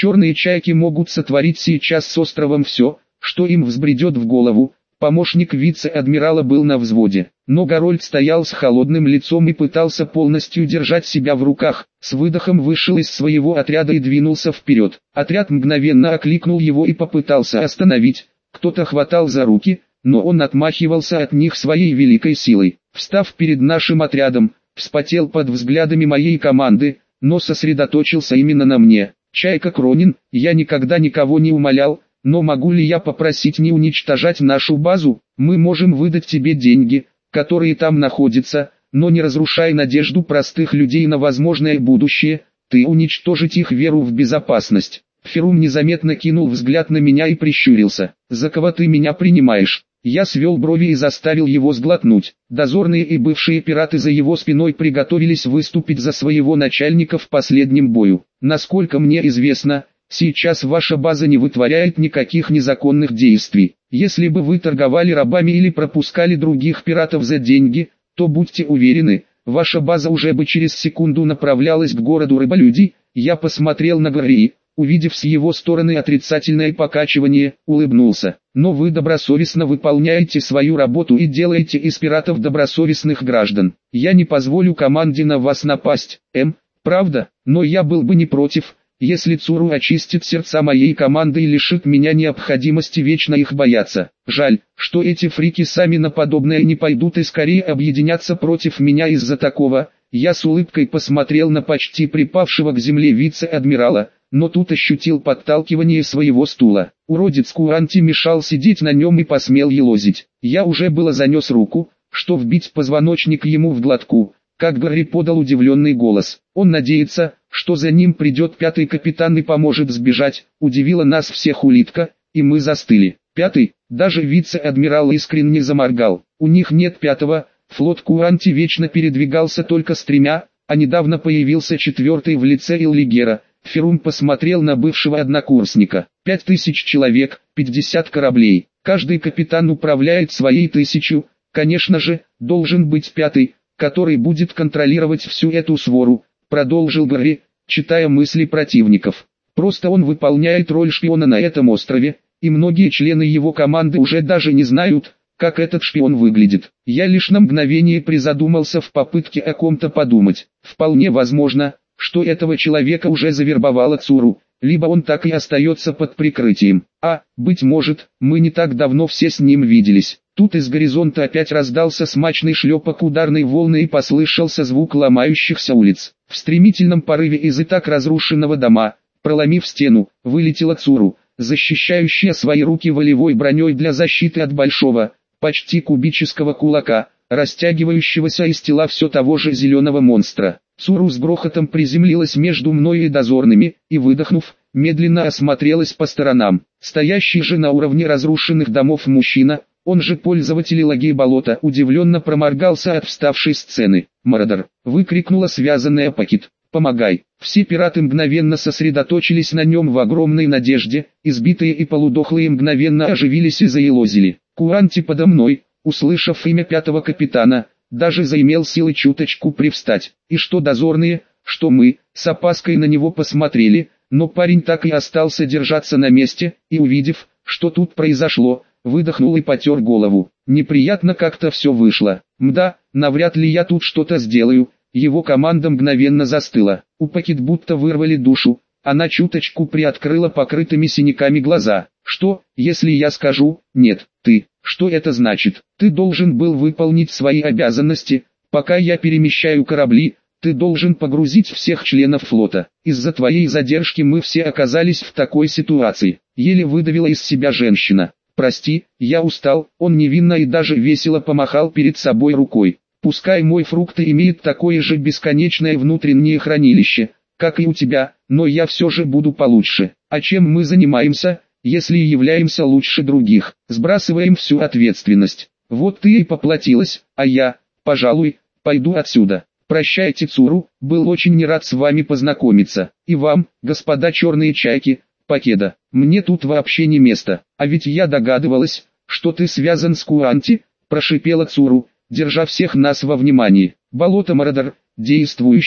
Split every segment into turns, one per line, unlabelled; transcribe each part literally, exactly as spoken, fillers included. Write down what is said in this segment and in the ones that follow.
Черные чайки могут сотворить сейчас с островом все, что им взбредет в голову. Помощник вице-адмирала был на взводе, но Гарольд стоял с холодным лицом и пытался полностью держать себя в руках. С выдохом вышел из своего отряда и двинулся вперед. Отряд мгновенно окликнул его и попытался остановить. Кто-то хватал за руки, но он отмахивался от них своей великой силой. Встав перед нашим отрядом, вспотел под взглядами моей команды, но сосредоточился именно на мне. «Чайка Кронин, я никогда никого не умолял, но могу ли я попросить не уничтожать нашу базу? Мы можем выдать тебе деньги, которые там находятся, но не разрушай надежду простых людей на возможное будущее, ты уничтожить их веру в безопасность». Ферум незаметно кинул взгляд на меня и прищурился. «За кого ты меня принимаешь?» Я свел брови и заставил его сглотнуть. Дозорные и бывшие пираты за его спиной приготовились выступить за своего начальника в последнем бою. Насколько мне известно, сейчас ваша база не вытворяет никаких незаконных действий. Если бы вы торговали рабами или пропускали других пиратов за деньги, то будьте уверены, ваша база уже бы через секунду направлялась к городу рыболюдей. Я посмотрел на Гарри, увидев с его стороны отрицательное покачивание, улыбнулся. Но вы добросовестно выполняете свою работу и делаете из пиратов добросовестных граждан. Я не позволю команде на вас напасть, М, правда, но я был бы не против, если Цуру очистит сердца моей команды и лишит меня необходимости вечно их бояться. Жаль, что эти фрики сами на подобное не пойдут и скорее объединятся против меня из-за такого. Я с улыбкой посмотрел на почти припавшего к земле вице-адмирала, но тут ощутил подталкивание своего стула. Уродец Куанти мешал сидеть на нем и посмел елозить. Я уже было занес руку, что вбить позвоночник ему в глотку, как Гарри подал удивленный голос. Он надеется, что за ним придет пятый капитан и поможет сбежать. Удивила нас всех улитка, и мы застыли. Пятый, даже вице-адмирал искренне заморгал. У них нет пятого, флот Куанти вечно передвигался только с тремя, а недавно появился четвертый в лице Иллигера. Ферум посмотрел на бывшего однокурсника. Пять тысяч человек, пятьдесят кораблей. Каждый капитан управляет своей тысячу. Конечно же, должен быть пятый, который будет контролировать всю эту свору, продолжил Гарри, читая мысли противников. Просто он выполняет роль шпиона на этом острове, и многие члены его команды уже даже не знают, как этот шпион выглядит. Я лишь на мгновение призадумался в попытке о ком-то подумать. Вполне возможно, что этого человека уже завербовала Цуру, либо он так и остается под прикрытием. А, быть может, мы не так давно все с ним виделись. Тут из горизонта опять раздался смачный шлепок ударной волны и послышался звук ломающихся улиц. В стремительном порыве из и так разрушенного дома, проломив стену, вылетела Цуру, защищающая свои руки волевой броней для защиты от большого, почти кубического кулака, растягивающегося из тела все того же зеленого монстра. Цуру с грохотом приземлилась между мной и дозорными, и, выдохнув, медленно осмотрелась по сторонам. Стоящий же на уровне разрушенных домов мужчина, он же пользователь лаги болота, удивленно проморгался от вставшей сцены. «Мародер!» — выкрикнула связанная Пакет. «Помогай!» Все пираты мгновенно сосредоточились на нем в огромной надежде, избитые и полудохлые мгновенно оживились и заелозили. Куанти подо мной, услышав имя пятого капитана, даже заимел силы чуточку привстать. И что дозорные, что мы, с опаской на него посмотрели, но парень так и остался держаться на месте, и увидев, что тут произошло, выдохнул и потер голову. Неприятно как-то все вышло. Мда, навряд ли я тут что-то сделаю. Его команда мгновенно застыла. У Пакет будто вырвали душу. Она чуточку приоткрыла покрытыми синяками глаза. Что, если я скажу, нет, ты, что это значит? Ты должен был выполнить свои обязанности, пока я перемещаю корабли, ты должен погрузить всех членов флота. Из-за твоей задержки мы все оказались в такой ситуации. Еле выдавила из себя женщина. Прости, я устал. Он невинно и даже весело помахал перед собой рукой. Пускай мой фрукт имеет такое же бесконечное внутреннее хранилище, как и у тебя, но я все же буду получше. А чем мы занимаемся, если являемся лучше других? Сбрасываем всю ответственность. Вот ты и поплатилась, а я, пожалуй, пойду отсюда. Прощайте, Цуру, был очень не рад с вами познакомиться. И вам, господа черные чайки, Покеда, мне тут вообще не место. А ведь я догадывалась, что ты связан с Куанти, прошипела Цуру, держа всех нас во внимании. Болото Мародер, действующий,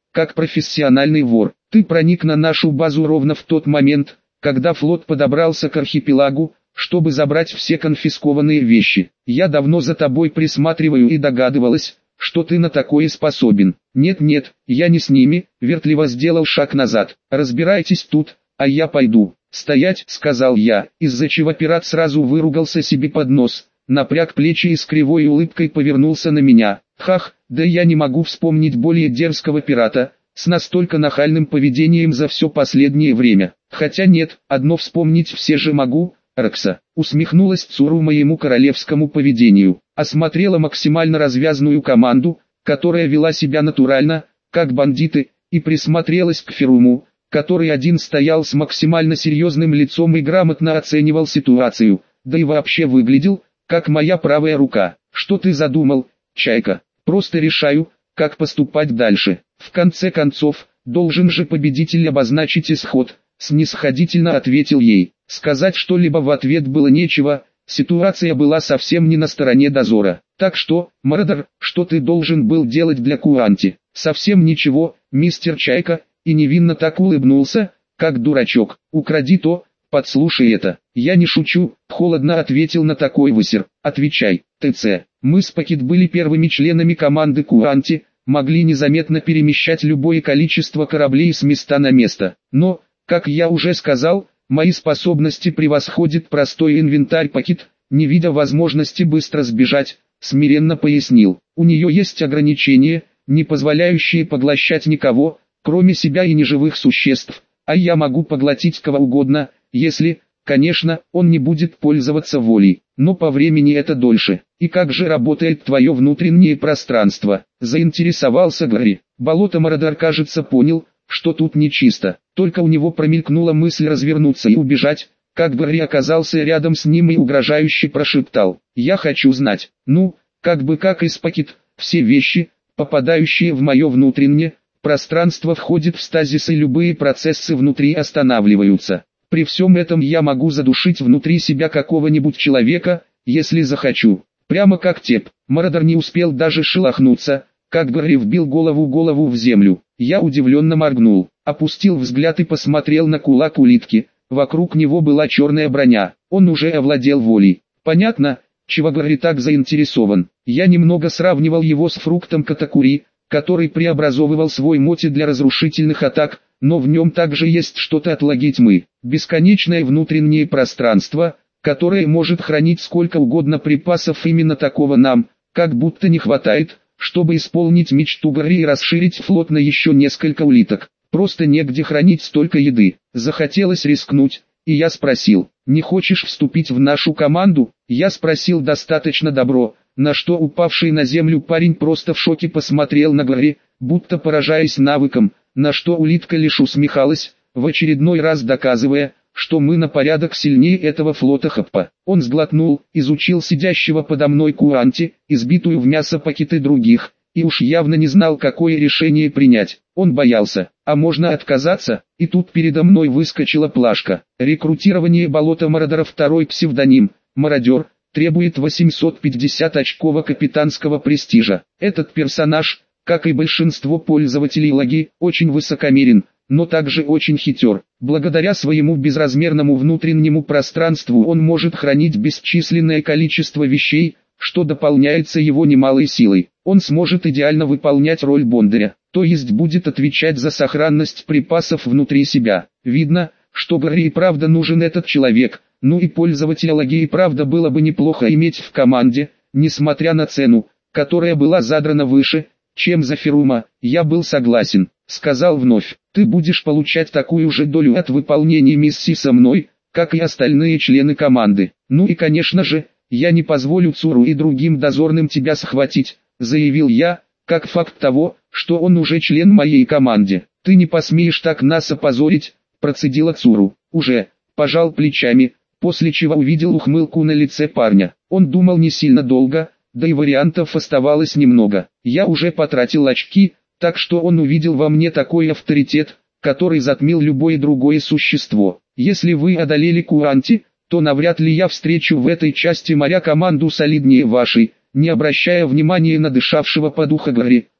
как профессиональный вор. Ты проник на нашу базу ровно в тот момент, когда флот подобрался к архипелагу, чтобы забрать все конфискованные вещи. Я давно за тобой присматриваю и догадывалась, что ты на такое способен. Нет-нет, я не с ними, вертливо сделал шаг назад. Разбирайтесь тут, а я пойду. Стоять, сказал я, из-за чего пират сразу выругался себе под нос, напряг плечи и с кривой улыбкой повернулся на меня. Хах, да я не могу вспомнить более дерзкого пирата, с настолько нахальным поведением за все последнее время. Хотя нет, одно вспомнить все же могу. Рокса усмехнулась Цуру моему королевскому поведению, осмотрела максимально развязную команду, которая вела себя натурально, как бандиты, и присмотрелась к Феруму, который один стоял с максимально серьезным лицом и грамотно оценивал ситуацию, да и вообще выглядел, как моя правая рука. Что ты задумал, Чайка? Просто решаю, как поступать дальше. В конце концов, должен же победитель обозначить исход, снисходительно ответил ей. Сказать что-либо в ответ было нечего, ситуация была совсем не на стороне дозора. Так что, Мародер, что ты должен был делать для Куанти? Совсем ничего, мистер Чайка, и невинно так улыбнулся, как дурачок. Укради то, подслушай это. Я не шучу, холодно ответил на такой высер. Отвечай, ТЦ. Мы с Пакет были первыми членами команды Куанти, могли незаметно перемещать любое количество кораблей с места на место. Но, как я уже сказал, мои способности превосходят простой инвентарь. Пакет, не видя возможности быстро сбежать, смиренно пояснил. У нее есть ограничения, не позволяющие поглощать никого, кроме себя и неживых существ, а я могу поглотить кого угодно, если, конечно, он не будет пользоваться волей. Но по времени это дольше. И как же работает твое внутреннее пространство? Заинтересовался Гарри. Болото Мародер, кажется, понял, что тут нечисто. Только у него промелькнула мысль развернуться и убежать, как Гарри оказался рядом с ним и угрожающе прошептал. Я хочу знать. Ну, как бы как из Пакет, все вещи, попадающие в мое внутреннее пространство, входят в стазис и любые процессы внутри останавливаются. При всем этом я могу задушить внутри себя какого-нибудь человека, если захочу. Прямо как Теп. Мародер не успел даже шелохнуться, как Гарри вбил голову голову в землю. Я удивленно моргнул, опустил взгляд и посмотрел на кулак улитки. Вокруг него была черная броня. Он уже овладел волей. Понятно, чего Гарри так заинтересован. Я немного сравнивал его с фруктом Катакури, который преобразовывал свой моти для разрушительных атак, но в нем также есть что-то от лаги тьмы. Бесконечное внутреннее пространство, которое может хранить сколько угодно припасов. Именно такого нам, как будто не хватает, чтобы исполнить мечту Гарри и расширить флот на еще несколько улиток. Просто негде хранить столько еды. Захотелось рискнуть, и я спросил, не хочешь вступить в нашу команду? Я спросил достаточно добро, на что упавший на землю парень просто в шоке посмотрел на Гарри, будто поражаясь навыкам, на что улитка лишь усмехалась, в очередной раз доказывая, что мы на порядок сильнее этого флота Хаппа. Он сглотнул, изучил сидящего подо мной Куанти, избитую в мясо Пакет и других, и уж явно не знал, какое решение принять. Он боялся, а можно отказаться, и тут передо мной выскочила плашка. Рекрутирование болота Мародера, второй псевдоним, Мародер, требует восемьсот пятьдесят очков капитанского престижа. Этот персонаж, как и большинство пользователей лаги, очень высокомерен, но также очень хитер. Благодаря своему безразмерному внутреннему пространству он может хранить бесчисленное количество вещей, что дополняется его немалой силой. Он сможет идеально выполнять роль бондаря, то есть будет отвечать за сохранность припасов внутри себя. Видно, что Гарри и правда нужен этот человек, ну и пользователя лаги и правда было бы неплохо иметь в команде, несмотря на цену, которая была задрана выше, чем за Ферума. Я был согласен, сказал вновь. Ты будешь получать такую же долю от выполнения миссии со мной, как и остальные члены команды. Ну и конечно же, я не позволю Цуру и другим дозорным тебя схватить, заявил я, как факт того, что он уже член моей команды. Ты не посмеешь так нас опозорить, процедила Цуру. Уже, пожал плечами, после чего увидел ухмылку на лице парня. Он думал не сильно долго, да и вариантов оставалось немного. Я уже потратил очки, так что он увидел во мне такой авторитет, который затмил любое другое существо. Если вы одолели Куанти, то навряд ли я встречу в этой части моря команду солиднее вашей. Не обращая внимания на дышавшего по духу Гарри,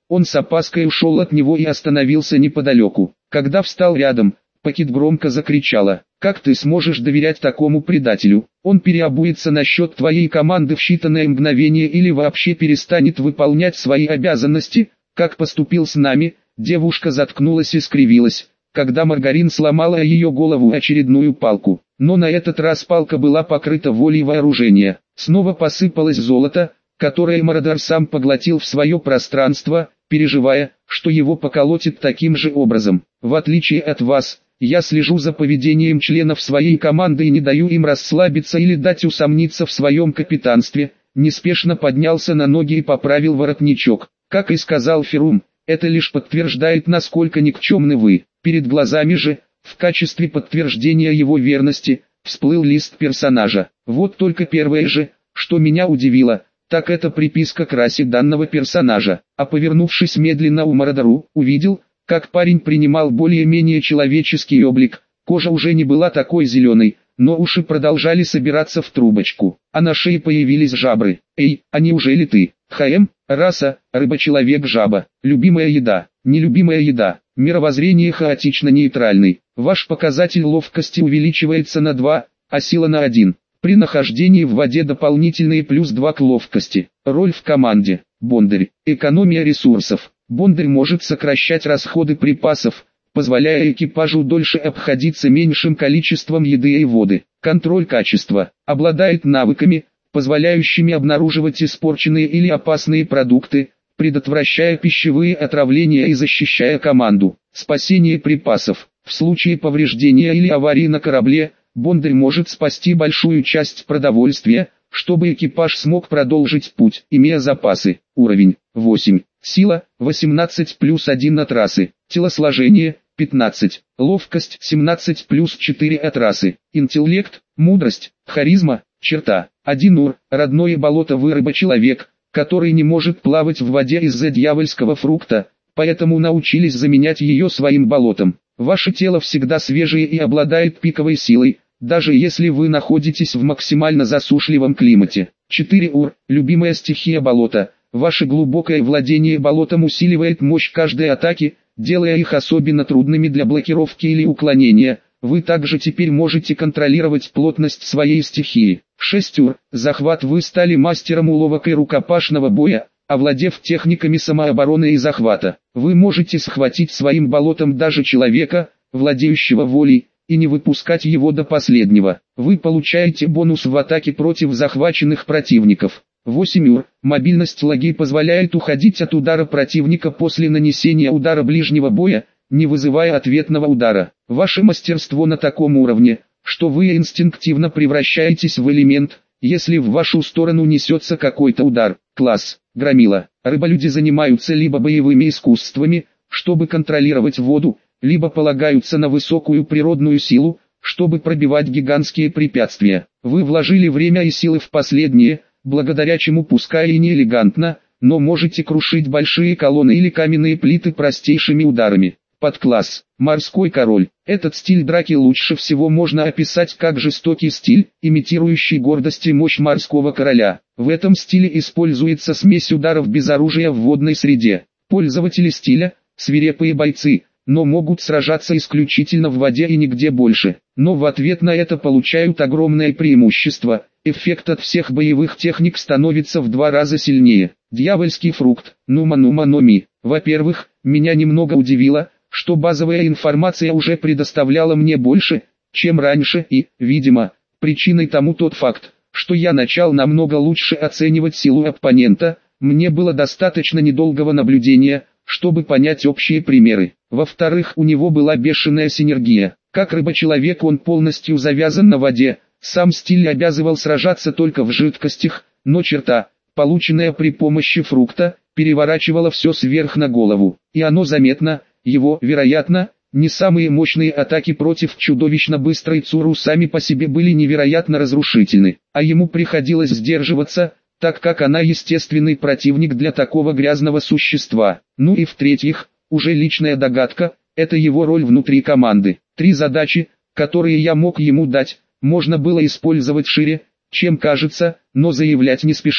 Он с опаской ушел от него и остановился неподалеку. Когда встал рядом, Пакет громко закричала: «Как ты сможешь доверять такому предателю? Он переобуется на счет твоей команды в считанное мгновение или вообще перестанет выполнять свои обязанности, как поступил с нами». Девушка заткнулась и скривилась, когда Маргарин сломала о ее голову очередную палку. Но на этот раз палка была покрыта волей вооружения. Снова посыпалось золото, которое Мародер сам поглотил в свое пространство, переживая, что его поколотит таким же образом. В отличие от вас, я слежу за поведением членов своей команды и не даю им расслабиться или дать усомниться в своем капитанстве. Неспешно поднялся на ноги и поправил воротничок. Как и сказал Ферум, это лишь подтверждает, насколько никчемны вы. Перед глазами же, в качестве подтверждения его верности, всплыл лист персонажа. Вот только первое же, что меня удивило, так это приписка к расе данного персонажа. А повернувшись медленно у Мародеру, увидел, как парень принимал более-менее человеческий облик. Кожа уже не была такой зеленой, но уши продолжали собираться в трубочку, а на шее появились жабры. Эй, а неужели ты? ХМ, раса, рыба-человек-жаба, любимая еда, нелюбимая еда, мировоззрение хаотично-нейтральный. Ваш показатель ловкости увеличивается на два, а сила на один. При нахождении в воде дополнительные плюс два к ловкости. Роль в команде. Бондарь. Экономия ресурсов. Бондарь может сокращать расходы припасов, позволяя экипажу дольше обходиться меньшим количеством еды и воды. Контроль качества. Обладает навыками, позволяющими обнаруживать испорченные или опасные продукты, предотвращая пищевые отравления и защищая команду. Спасение припасов. В случае повреждения или аварии на корабле, Бондарь может спасти большую часть продовольствия, чтобы экипаж смог продолжить путь, имея запасы. Уровень восемь. Сила восемнадцать плюс один от расы. Телосложение пятнадцать. Ловкость семнадцать плюс четыре от расы. Интеллект, мудрость, харизма, черта. один ур. Родное болото вы рыба-человек, который не может плавать в воде из-за дьявольского фрукта, поэтому научились заменять ее своим болотом. Ваше тело всегда свежее и обладает пиковой силой, даже если вы находитесь в максимально засушливом климате. четыре ур. Любимая стихия болота. Ваше глубокое владение болотом усиливает мощь каждой атаки, делая их особенно трудными для блокировки или уклонения. Вы также теперь можете контролировать плотность своей стихии. шесть ур. Захват. Вы стали мастером уловок и рукопашного боя, овладев техниками самообороны и захвата. Вы можете схватить своим болотом даже человека, владеющего волей, и не выпускать его до последнего. Вы получаете бонус в атаке против захваченных противников. восемь ур. Мобильность лаги позволяет уходить от удара противника после нанесения удара ближнего боя, не вызывая ответного удара. Ваше мастерство на таком уровне, что вы инстинктивно превращаетесь в элемент, если в вашу сторону несется какой-то удар. Класс Громила. Рыболюди занимаются либо боевыми искусствами, чтобы контролировать воду, либо полагаются на высокую природную силу, чтобы пробивать гигантские препятствия. Вы вложили время и силы в последнее, благодаря чему пускай и не элегантно, но можете крушить большие колонны или каменные плиты простейшими ударами. Подкласс Морской король. Этот стиль драки лучше всего можно описать как жестокий стиль, имитирующий гордость и мощь морского короля. В этом стиле используется смесь ударов без оружия в водной среде. Пользователи стиля – свирепые бойцы, но могут сражаться исключительно в воде и нигде больше. Но в ответ на это получают огромное преимущество. Эффект от всех боевых техник становится в два раза сильнее. Дьявольский фрукт. Нума Нума Номи. Во-первых, меня немного удивило, что базовая информация уже предоставляла мне больше, чем раньше, и, видимо, причиной тому тот факт, что я начал намного лучше оценивать силу оппонента. Мне было достаточно недолгого наблюдения, чтобы понять общие примеры. Во-вторых, у него была бешеная синергия. Как рыба-человек он полностью завязан на воде, сам стиль обязывал сражаться только в жидкостях, но черта, полученная при помощи фрукта, переворачивала все сверх на голову. И оно заметно, его, вероятно, не самые мощные атаки против чудовищно быстрой Цуру сами по себе были невероятно разрушительны, а ему приходилось сдерживаться, так как она естественный противник для такого грязного существа. Ну и в-третьих, уже личная догадка, это его роль внутри команды. Три задачи, которые я мог ему дать, можно было использовать шире, чем кажется, но заявлять не спешил.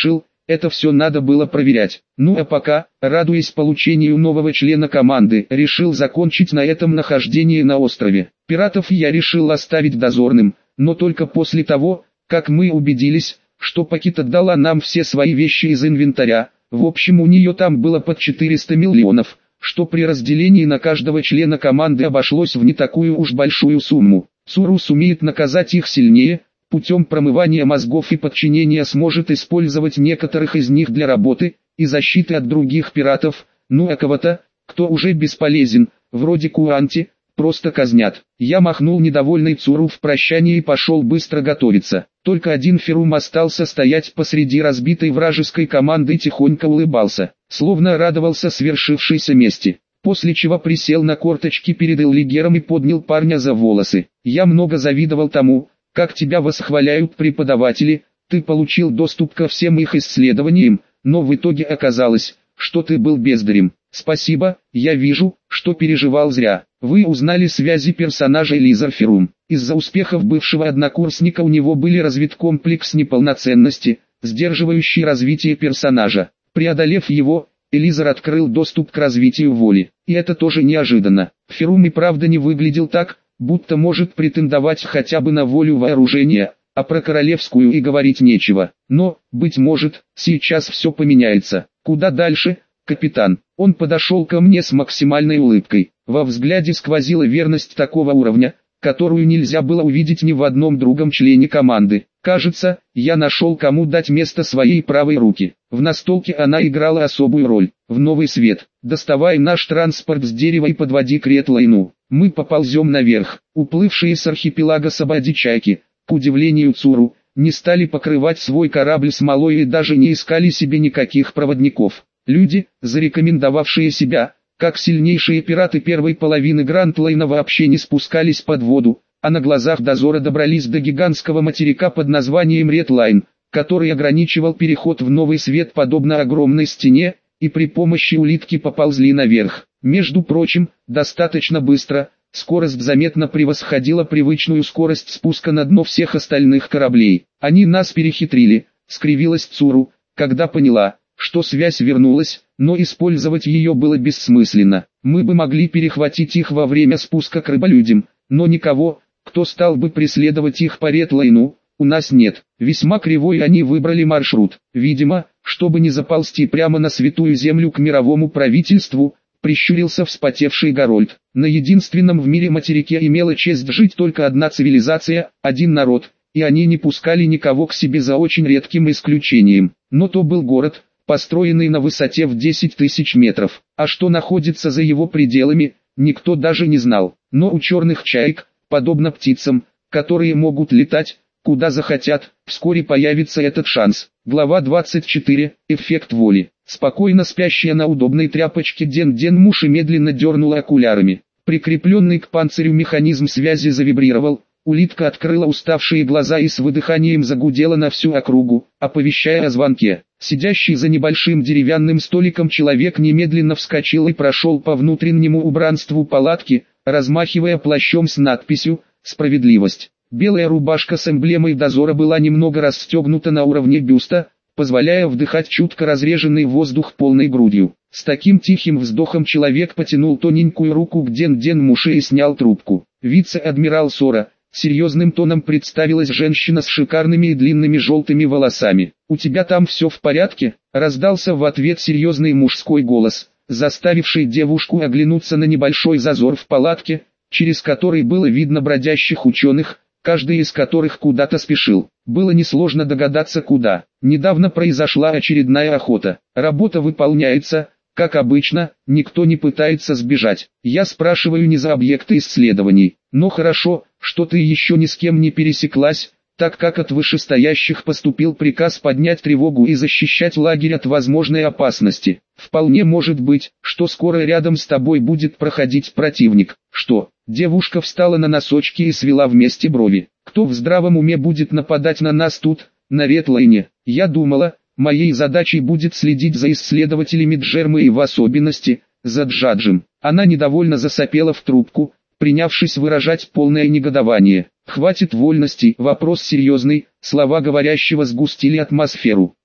это все надо было проверять. Ну а пока, радуясь получению нового члена команды, решил закончить на этом нахождение на острове. Пиратов я решил оставить дозорным, но только после того, как мы убедились, что Пакит отдала нам все свои вещи из инвентаря. В общем, у нее там было под четыреста миллионов, что при разделении на каждого члена команды обошлось в не такую уж большую сумму. Цуру сумеет наказать их сильнее, путем промывания мозгов и подчинения сможет использовать некоторых из них для работы и защиты от других пиратов, ну а кого-то, кто уже бесполезен, вроде Куанти, просто казнят. Я махнул недовольный Цуру в прощание и пошел быстро готовиться. Только один Ферум остался стоять посреди разбитой вражеской команды и тихонько улыбался, словно радовался свершившейся мести. После чего присел на корточки перед Эллигером и поднял парня за волосы. Я много завидовал тому, как тебя восхваляют преподаватели, ты получил доступ ко всем их исследованиям, но в итоге оказалось, что ты был бездарем. Спасибо, я вижу, что переживал зря. Вы узнали связи персонажа Элизар Ферум. Из-за успехов бывшего однокурсника у него были развит комплекс неполноценности, сдерживающий развитие персонажа. Преодолев его, Элизар открыл доступ к развитию воли. И это тоже неожиданно. Ферум и правда не выглядел так, будто может претендовать хотя бы на волю вооружения, а про королевскую и говорить нечего. Но, быть может, сейчас все поменяется. Куда дальше, капитан? Он подошел ко мне с максимальной улыбкой. Во взгляде сквозила верность такого уровня, которую нельзя было увидеть ни в одном другом члене команды. Кажется, я нашел кому дать место своей правой руки. В настолке она играла особую роль. В новый свет. Доставай наш транспорт с дерева и подводи к Ретлайну. Мы поползем наверх. Уплывшие с архипелага Сабади-чайки, к удивлению Цуру, не стали покрывать свой корабль смолой и даже не искали себе никаких проводников. Люди, зарекомендовавшие себя как сильнейшие пираты первой половины Грандлайна, вообще не спускались под воду, а на глазах дозора добрались до гигантского материка под названием Ретлайн, который ограничивал переход в новый свет подобно огромной стене, и при помощи улитки поползли наверх. Между прочим, достаточно быстро, скорость заметно превосходила привычную скорость спуска на дно всех остальных кораблей. Они нас перехитрили, скривилась Цуру, когда поняла, что связь вернулась, но использовать ее было бессмысленно. Мы бы могли перехватить их во время спуска к рыболюдям, но никого, кто стал бы преследовать их по Ретлайну, у нас нет. Весьма кривой они выбрали маршрут. Видимо, чтобы не заползти прямо на святую землю к мировому правительству, прищурился вспотевший Гарольд. На единственном в мире материке имела честь жить только одна цивилизация, один народ, и они не пускали никого к себе за очень редким исключением. Но то был город, построенный на высоте в десять тысяч метров, а что находится за его пределами, никто даже не знал. Но у черных чаек, подобно птицам, которые могут летать, куда захотят, вскоре появится этот шанс. Глава двадцать четыре. Эффект воли. Спокойно спящая на удобной тряпочке Ден-Ден Муши медленно дернула окулярами. Прикрепленный к панцирю механизм связи завибрировал. Улитка открыла уставшие глаза и с выдыханием загудела на всю округу, оповещая о звонке. Сидящий за небольшим деревянным столиком человек немедленно вскочил и прошел по внутреннему убранству палатки, размахивая плащом с надписью «Справедливость». Белая рубашка с эмблемой дозора была немного расстегнута на уровне бюста, позволяя вдыхать чутко разреженный воздух полной грудью. С таким тихим вздохом человек потянул тоненькую руку к Ден-Ден Муше и снял трубку. Вице-адмирал Сора. Серьезным тоном представилась женщина с шикарными и длинными желтыми волосами. «У тебя там все в порядке?» — раздался в ответ серьезный мужской голос, заставивший девушку оглянуться на небольшой зазор в палатке, через который было видно бродящих ученых, каждый из которых куда-то спешил. Было несложно догадаться куда. Недавно произошла очередная охота. Работа выполняется, как обычно, никто не пытается сбежать. Я спрашиваю не за объекты исследований. Но хорошо, что ты еще ни с кем не пересеклась, так как от вышестоящих поступил приказ поднять тревогу и защищать лагерь от возможной опасности. Вполне может быть, что скоро рядом с тобой будет проходить противник. Что? Девушка встала на носочки и свела вместе брови. Кто в здравом уме будет нападать на нас тут, на Ретлайне? Я думала, моей задачей будет следить за исследователями Джермы и в особенности, за Джаджем. Она недовольно засопела в трубку, принявшись выражать полное негодование. «Хватит вольностей», вопрос серьезный, слова говорящего сгустили атмосферу.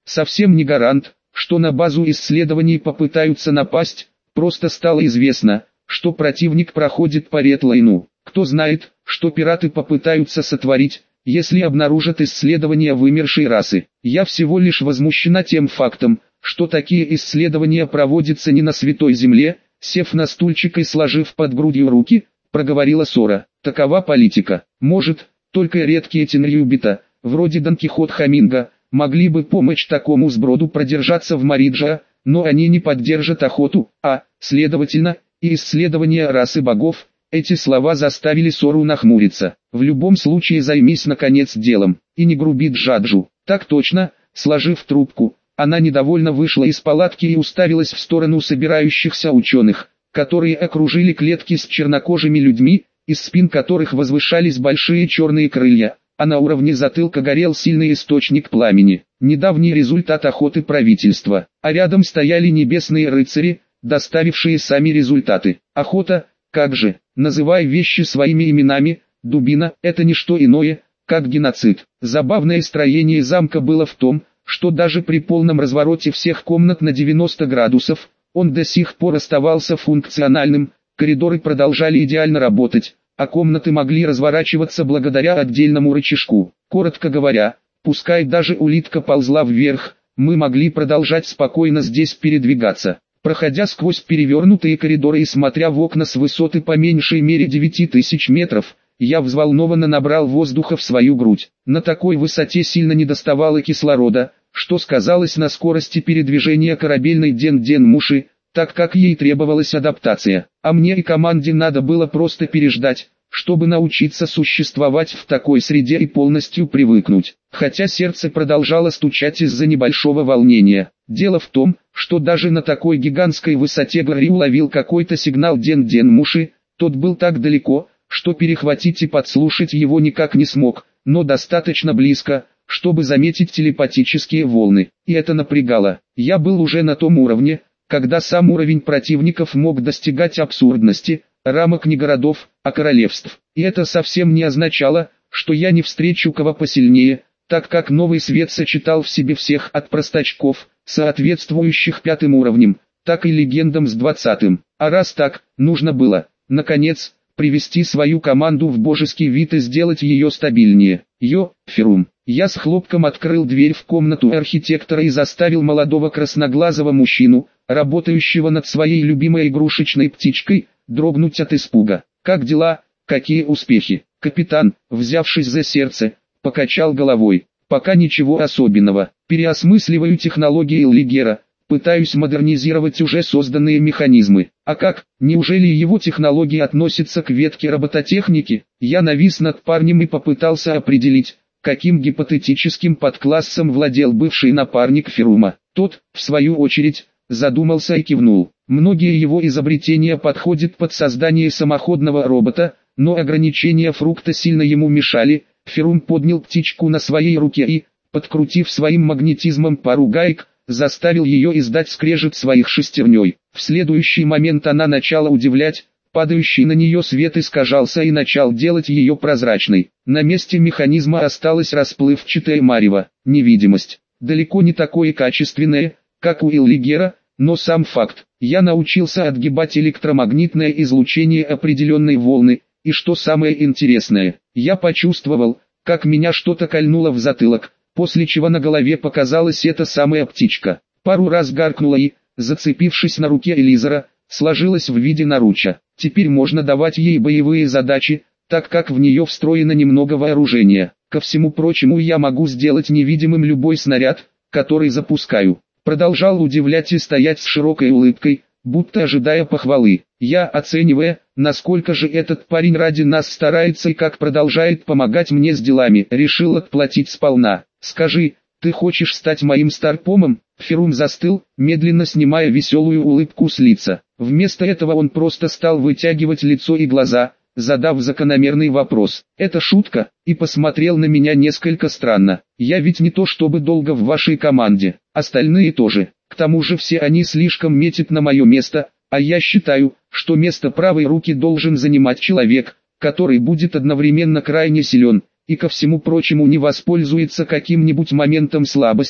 совсем не гарант, что на базу исследований попытаются напасть, просто стало известно, что противник проходит по Редлайну. Кто знает, что пираты попытаются сотворить, если обнаружат исследования вымершей расы. Я всего лишь возмущена тем фактом, что такие исследования проводятся не на Святой Земле. Сев на стульчик и сложив под грудью руки, проговорила Сора. Такова политика. Может, только редкие тенрюбита, вроде Дон Кихот Хаминга, могли бы помочь такому сброду продержаться в Мариджа, но они не поддержат охоту, а, следовательно, и исследования расы богов. Эти слова заставили Сору нахмуриться. В любом случае займись наконец делом, и не груби Джаджу. Так точно, сложив трубку, она недовольно вышла из палатки и уставилась в сторону собирающихся ученых, которые окружили клетки с чернокожими людьми, из спин которых возвышались большие черные крылья, а на уровне затылка горел сильный источник пламени. Недавний результат охоты правительства, а рядом стояли небесные рыцари, доставившие сами результаты. Охота, как же, называй вещи своими именами, дубина, это не что иное, как геноцид. Забавное строение замка было в том, что даже при полном развороте всех комнат на девяносто градусов, он до сих пор оставался функциональным, коридоры продолжали идеально работать, а комнаты могли разворачиваться благодаря отдельному рычажку. Коротко говоря, пускай даже улитка ползла вверх, мы могли продолжать спокойно здесь передвигаться. Проходя сквозь перевернутые коридоры и смотря в окна с высоты по меньшей мере девяти тысяч метров, я взволнованно набрал воздуха в свою грудь. На такой высоте сильно недоставало кислорода, что сказалось на скорости передвижения корабельной Ден-Ден-Муши, так как ей требовалась адаптация. А мне и команде надо было просто переждать, чтобы научиться существовать в такой среде и полностью привыкнуть. Хотя сердце продолжало стучать из-за небольшого волнения. Дело в том, что даже на такой гигантской высоте Гарри уловил какой-то сигнал Ден-Ден-Муши, тот был так далеко, что перехватить и подслушать его никак не смог, но достаточно близко, чтобы заметить телепатические волны. И это напрягало. Я был уже на том уровне, когда сам уровень противников мог достигать абсурдности, рамок не городов, а королевств. И это совсем не означало, что я не встречу кого посильнее, так как новый свет сочетал в себе всех от простачков, соответствующих пятым уровням, так и легендам с двадцатым. А раз так, нужно было, наконец, привести свою команду в божеский вид и сделать ее стабильнее. Йо, Ферум. Я с хлопком открыл дверь в комнату архитектора и заставил молодого красноглазого мужчину, работающего над своей любимой игрушечной птичкой, дрогнуть от испуга. Как дела, какие успехи? Капитан, взявшись за сердце, покачал головой. Пока ничего особенного. Переосмысливаю технологии Эллигера, пытаюсь модернизировать уже созданные механизмы. А как, неужели его технологии относятся к ветке робототехники? Я навис над парнем и попытался определить, каким гипотетическим подклассом владел бывший напарник Ферума. Тот, в свою очередь, задумался и кивнул. Многие его изобретения подходят под создание самоходного робота, но ограничения фрукта сильно ему мешали. Ферум поднял птичку на своей руке и, подкрутив своим магнетизмом пару гаек, заставил ее издать скрежет своих шестерней. В следующий момент она начала удивлять, падающий на нее свет искажался и начал делать ее прозрачной. На месте механизма осталась расплывчатая марево, невидимость. Далеко не такое качественное, как у Эллигера, но сам факт. Я научился отгибать электромагнитное излучение определенной волны, и что самое интересное, я почувствовал, как меня что-то кольнуло в затылок, после чего на голове показалась эта самая птичка. Пару раз гаркнула и, зацепившись на руке Элизера, сложилась в виде наруча. Теперь можно давать ей боевые задачи, так как в нее встроено немного вооружения. Ко всему прочему я могу сделать невидимым любой снаряд, который запускаю. Продолжал удивлять и стоять с широкой улыбкой, будто ожидая похвалы. Я, оценивая, насколько же этот парень ради нас старается и как продолжает помогать мне с делами, решил отплатить сполна. «Скажи, ты хочешь стать моим старпомом?» Ферум застыл, медленно снимая веселую улыбку с лица. Вместо этого он просто стал вытягивать лицо и глаза, задав закономерный вопрос. «Это шутка?» И посмотрел на меня несколько странно. «Я ведь не то чтобы долго в вашей команде, остальные тоже. К тому же все они слишком метят на мое место, а я считаю, что место правой руки должен занимать человек, который будет одновременно крайне силен, и ко всему прочему не воспользуется каким-нибудь моментом слабости,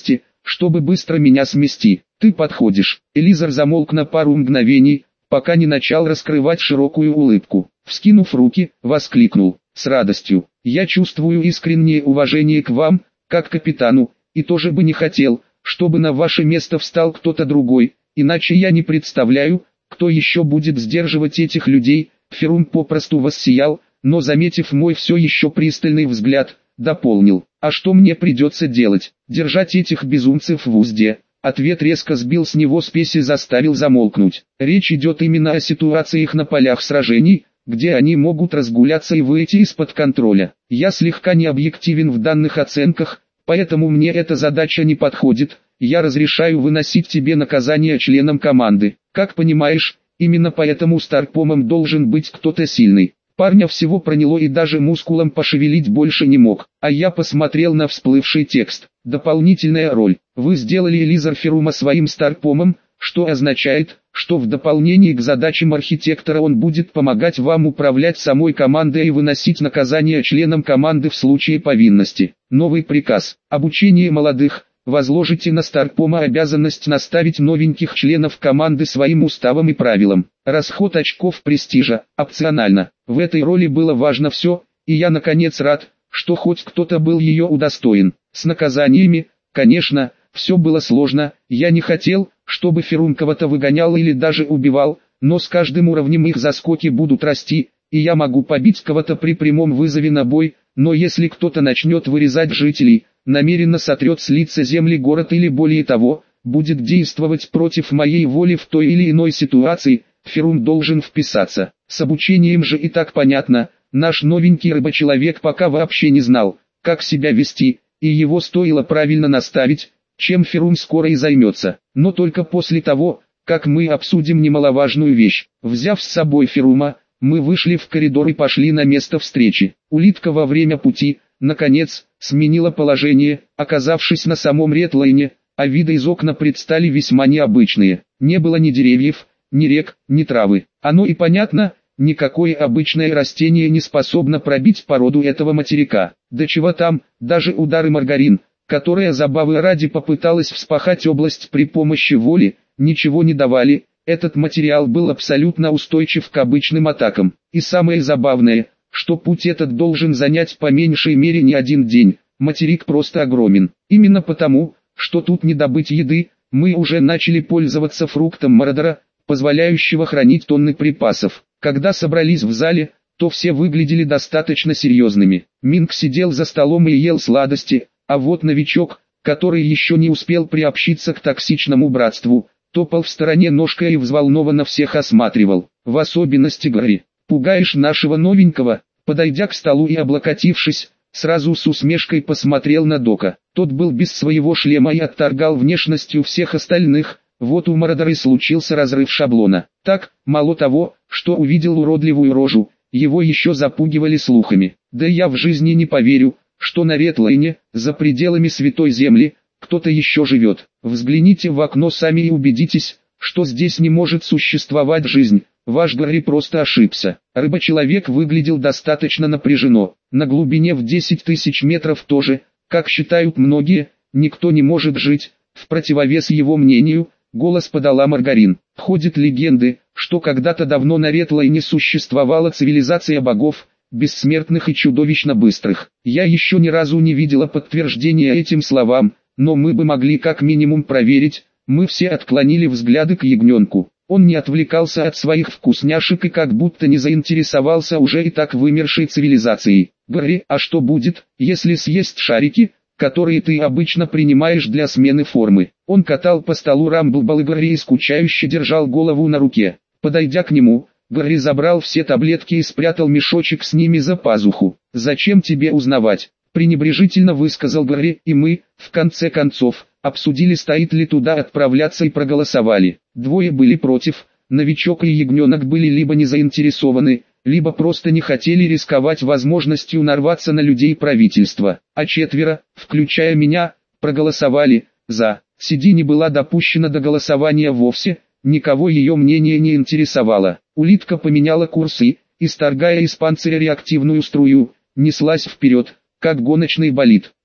чтобы быстро меня смести. Ты подходишь. Элизар замолк на пару мгновений, пока не начал раскрывать широкую улыбку. Вскинув руки, воскликнул: с радостью. Я чувствую искреннее уважение к вам, как капитану, и тоже бы не хотел, чтобы на ваше место встал кто-то другой, иначе я не представляю, кто еще будет сдерживать этих людей. Ферум попросту воссиял, но, заметив мой все еще пристальный взгляд, дополнил: а что мне придется делать? Держать этих безумцев в узде. Ответ резко сбил с него спесь и заставил замолкнуть. Речь идет именно о ситуациях на полях сражений, где они могут разгуляться и выйти из-под контроля. Я слегка не объективен в данных оценках, поэтому мне эта задача не подходит. Я разрешаю выносить тебе наказание членам команды. Как понимаешь, именно поэтому старпомом должен быть кто-то сильный. Парня всего проняло и даже мускулом пошевелить больше не мог, а я посмотрел на всплывший текст. Дополнительная роль. Вы сделали Элизар Ферума своим старпомом, что означает, что в дополнение к задачам архитектора он будет помогать вам управлять самой командой и выносить наказание членам команды в случае повинности. Новый приказ. Обучение молодых. Возложите на старпома обязанность наставить новеньких членов команды своим уставам и правилам. Расход очков престижа, опционально. В этой роли было важно все, и я наконец рад, что хоть кто-то был ее удостоен. С наказаниями, конечно, все было сложно, я не хотел, чтобы Ферум кого-то выгонял или даже убивал, но с каждым уровнем их заскоки будут расти, и я могу побить кого-то при прямом вызове на бой, но если кто-то начнет вырезать жителей, намеренно сотрет с лица земли город или более того, будет действовать против моей воли в той или иной ситуации, Ферум должен вписаться. С обучением же и так понятно, наш новенький рыбочеловек пока вообще не знал, как себя вести, и его стоило правильно наставить, чем Ферум скоро и займется. Но только после того, как мы обсудим немаловажную вещь. Взяв с собой Ферума, мы вышли в коридор и пошли на место встречи. Улитка во время пути, наконец, сменила положение, оказавшись на самом Редлайне, а виды из окна предстали весьма необычные. Не было ни деревьев, ни рек, ни травы. Оно и понятно, никакое обычное растение не способно пробить породу этого материка. Да чего там, даже удары Маргарин, которая забавы ради попыталась вспахать область при помощи воли, ничего не давали. Этот материал был абсолютно устойчив к обычным атакам. И самое забавное, что путь этот должен занять по меньшей мере не один день. Материк просто огромен. Именно потому, что тут не добыть еды, мы уже начали пользоваться фруктом Мородора, позволяющего хранить тонны припасов. Когда собрались в зале, то все выглядели достаточно серьезными. Минг сидел за столом и ел сладости, а вот новичок, который еще не успел приобщиться к токсичному братству, топал в стороне ножкой и взволнованно всех осматривал. В особенности Гарри. «Пугаешь нашего новенького?» Подойдя к столу и облокотившись, сразу с усмешкой посмотрел на Дока. Тот был без своего шлема и отторгал внешностью всех остальных. Вот у Мородора и случился разрыв шаблона. Так, мало того, что увидел уродливую рожу, его еще запугивали слухами. Да я в жизни не поверю, что на Редлайне, за пределами Святой Земли, кто-то еще живет. Взгляните в окно сами и убедитесь, что здесь не может существовать жизнь. Ваш Гарри просто ошибся. Рыбочеловек выглядел достаточно напряженно. На глубине в десять тысяч метров тоже, как считают многие, никто не может жить. В противовес его мнению, голос подала Маргарин. Ходят легенды, что когда-то давно на Редлайне существовала цивилизация богов, бессмертных и чудовищно быстрых. Я еще ни разу не видела подтверждения этим словам, но мы бы могли как минимум проверить. Мы все отклонили взгляды к ягненку. Он не отвлекался от своих вкусняшек и как будто не заинтересовался уже и так вымершей цивилизацией. Гарри, а что будет, если съесть шарики, которые ты обычно принимаешь для смены формы? Он катал по столу рамблбол и Гарри и скучающе держал голову на руке. Подойдя к нему, Гарри забрал все таблетки и спрятал мешочек с ними за пазуху. «Зачем тебе узнавать?» — пренебрежительно высказал Гарри, и мы, в конце концов, обсудили, стоит ли туда отправляться, и проголосовали. Двое были против, новичок и ягненок были либо не заинтересованы, либо просто не хотели рисковать возможностью нарваться на людей правительства, а четверо, включая меня, проголосовали «за». Сиди не была допущена до голосования вовсе, никого ее мнение не интересовало. Улитка поменяла курс и, исторгая из панциря реактивную струю, неслась вперед, как гоночный болид.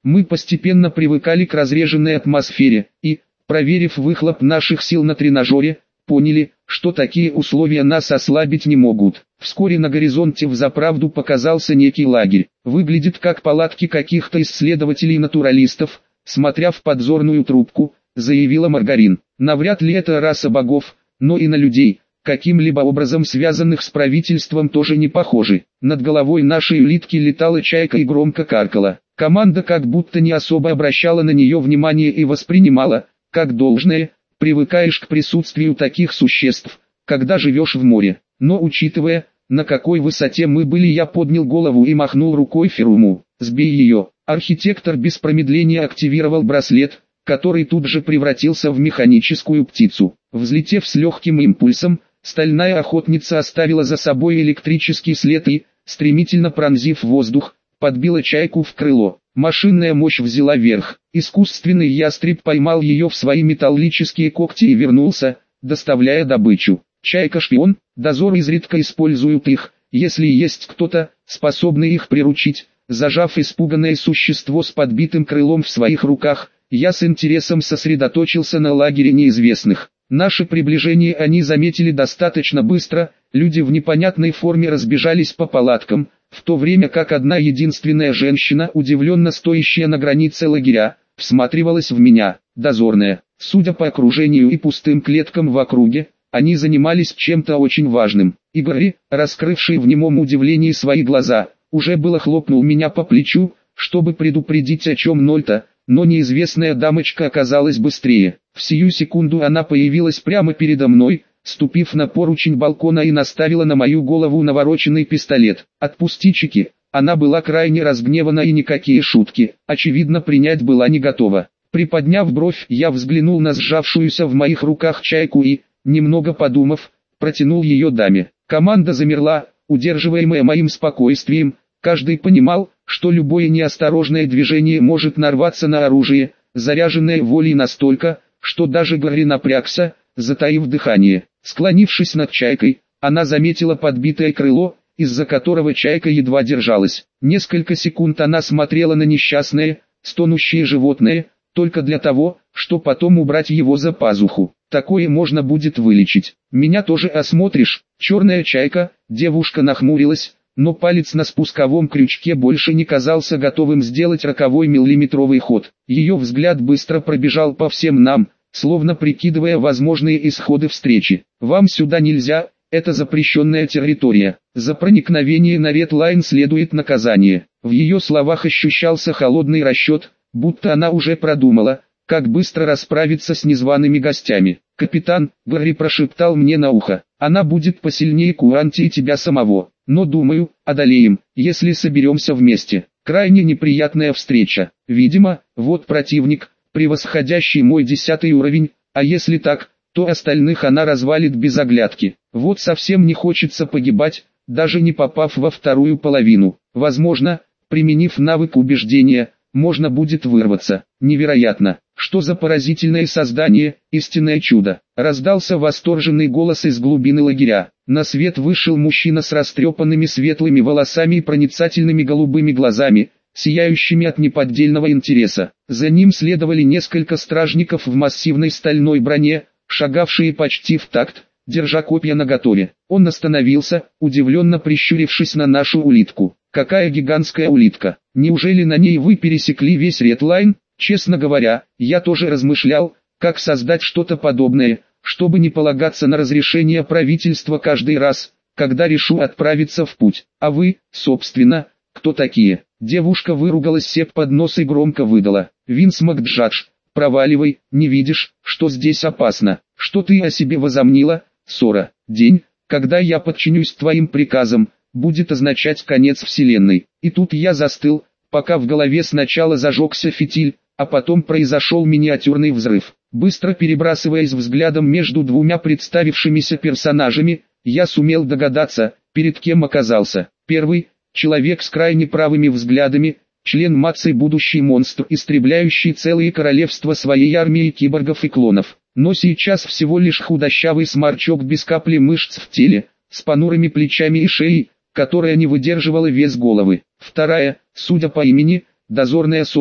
Мы постепенно привыкали к разреженной атмосфере и, проверив выхлоп наших сил на тренажере, поняли, что такие условия нас ослабить не могут. Вскоре на горизонте взаправду показался некий лагерь. Выглядит как палатки каких-то исследователей-натуралистов, смотря в подзорную трубку, заявила Маргарин. Навряд ли это раса богов, но и на людей, каким-либо образом связанных с правительством, тоже не похожи. Над головой нашей улитки летала чайка и громко каркала. Команда как будто не особо обращала на нее внимание и воспринимала, как должное, привыкаешь к присутствию таких существ, когда живешь в море. Но учитывая, на какой высоте мы были, я поднял голову и махнул рукой Феруму. «Сбей ее!» Архитектор без промедления активировал браслет, который тут же превратился в механическую птицу. Взлетев с легким импульсом, стальная охотница оставила за собой электрический след и, стремительно пронзив воздух, подбила чайку в крыло. Машинная мощь взяла верх. Искусственный ястреб поймал ее в свои металлические когти и вернулся, доставляя добычу. Чайка-шпион, дозор изредка используют их, если есть кто-то, способный их приручить. Зажав испуганное существо с подбитым крылом в своих руках, я с интересом сосредоточился на лагере неизвестных. Наше приближение они заметили достаточно быстро, люди в непонятной форме разбежались по палаткам, в то время как одна единственная женщина, удивленно стоящая на границе лагеря, всматривалась в меня. Дозорная. Судя по окружению и пустым клеткам в округе, они занимались чем-то очень важным. Игорь, раскрывший в немом удивлении свои глаза, уже было хлопнул меня по плечу, чтобы предупредить о чем ноль-то, но неизвестная дамочка оказалась быстрее. В сию секунду она появилась прямо передо мной, ступив на поручень балкона и наставила на мою голову навороченный пистолет. «Отпусти, Чики!» Она была крайне разгневана и никакие шутки, очевидно, принять была не готова. Приподняв бровь, я взглянул на сжавшуюся в моих руках чайку и, немного подумав, протянул ее даме. Команда замерла, удерживаемая моим спокойствием. Каждый понимал, что любое неосторожное движение может нарваться на оружие, заряженное волей настолько, что даже Гарри напрягся, затаив дыхание. Склонившись над чайкой, она заметила подбитое крыло, из-за которого чайка едва держалась. Несколько секунд она смотрела на несчастное, стонущее животное, только для того, чтобы потом убрать его за пазуху. Такое можно будет вылечить. «Меня тоже осмотришь?» Черная чайка, девушка нахмурилась, но палец на спусковом крючке больше не казался готовым сделать роковой миллиметровый ход. Ее взгляд быстро пробежал по всем нам, словно прикидывая возможные исходы встречи. «Вам сюда нельзя, это запрещенная территория. За проникновение на Редлайн следует наказание». В ее словах ощущался холодный расчет, будто она уже продумала, как быстро расправиться с незваными гостями. «Капитан», — Гарри прошептал мне на ухо, — «она будет посильнее Куанти и тебя самого, но думаю, одолеем, если соберемся вместе». Крайне неприятная встреча. Видимо, вот противник, превосходящий мой десятый уровень, а если так, то остальных она развалит без оглядки. Вот совсем не хочется погибать, даже не попав во вторую половину. Возможно, применив навык убеждения, можно будет вырваться. Невероятно, что за поразительное создание, истинное чудо. Раздался восторженный голос из глубины лагеря. На свет вышел мужчина с растрепанными светлыми волосами и проницательными голубыми глазами, сияющими от неподдельного интереса. За ним следовали несколько стражников в массивной стальной броне, шагавшие почти в такт, держа копья наготове. Он остановился, удивленно прищурившись на нашу улитку. «Какая гигантская улитка! Неужели на ней вы пересекли весь Редлайн?» Честно говоря, я тоже размышлял, как создать что-то подобное, чтобы не полагаться на разрешение правительства каждый раз, когда решу отправиться в путь. А вы, собственно, кто такие? Девушка выругалась себе под нос и громко выдала: «Винс Макджадж, проваливай, не видишь, что здесь опасно? Что ты о себе возомнила, Сора? День, когда я подчинюсь твоим приказам, будет означать конец вселенной». И тут я застыл, пока в голове сначала зажегся фитиль, а потом произошел миниатюрный взрыв. Быстро перебрасываясь взглядом между двумя представившимися персонажами, я сумел догадаться, перед кем оказался. Первый — человек с крайне правыми взглядами, член Маци, будущий монстр, истребляющий целые королевства своей армией киборгов и клонов. Но сейчас всего лишь худощавый сморчок без капли мышц в теле, с понурыми плечами и шеей, которая не выдерживала вес головы. Вторая, судя по имени, дозорная Сора,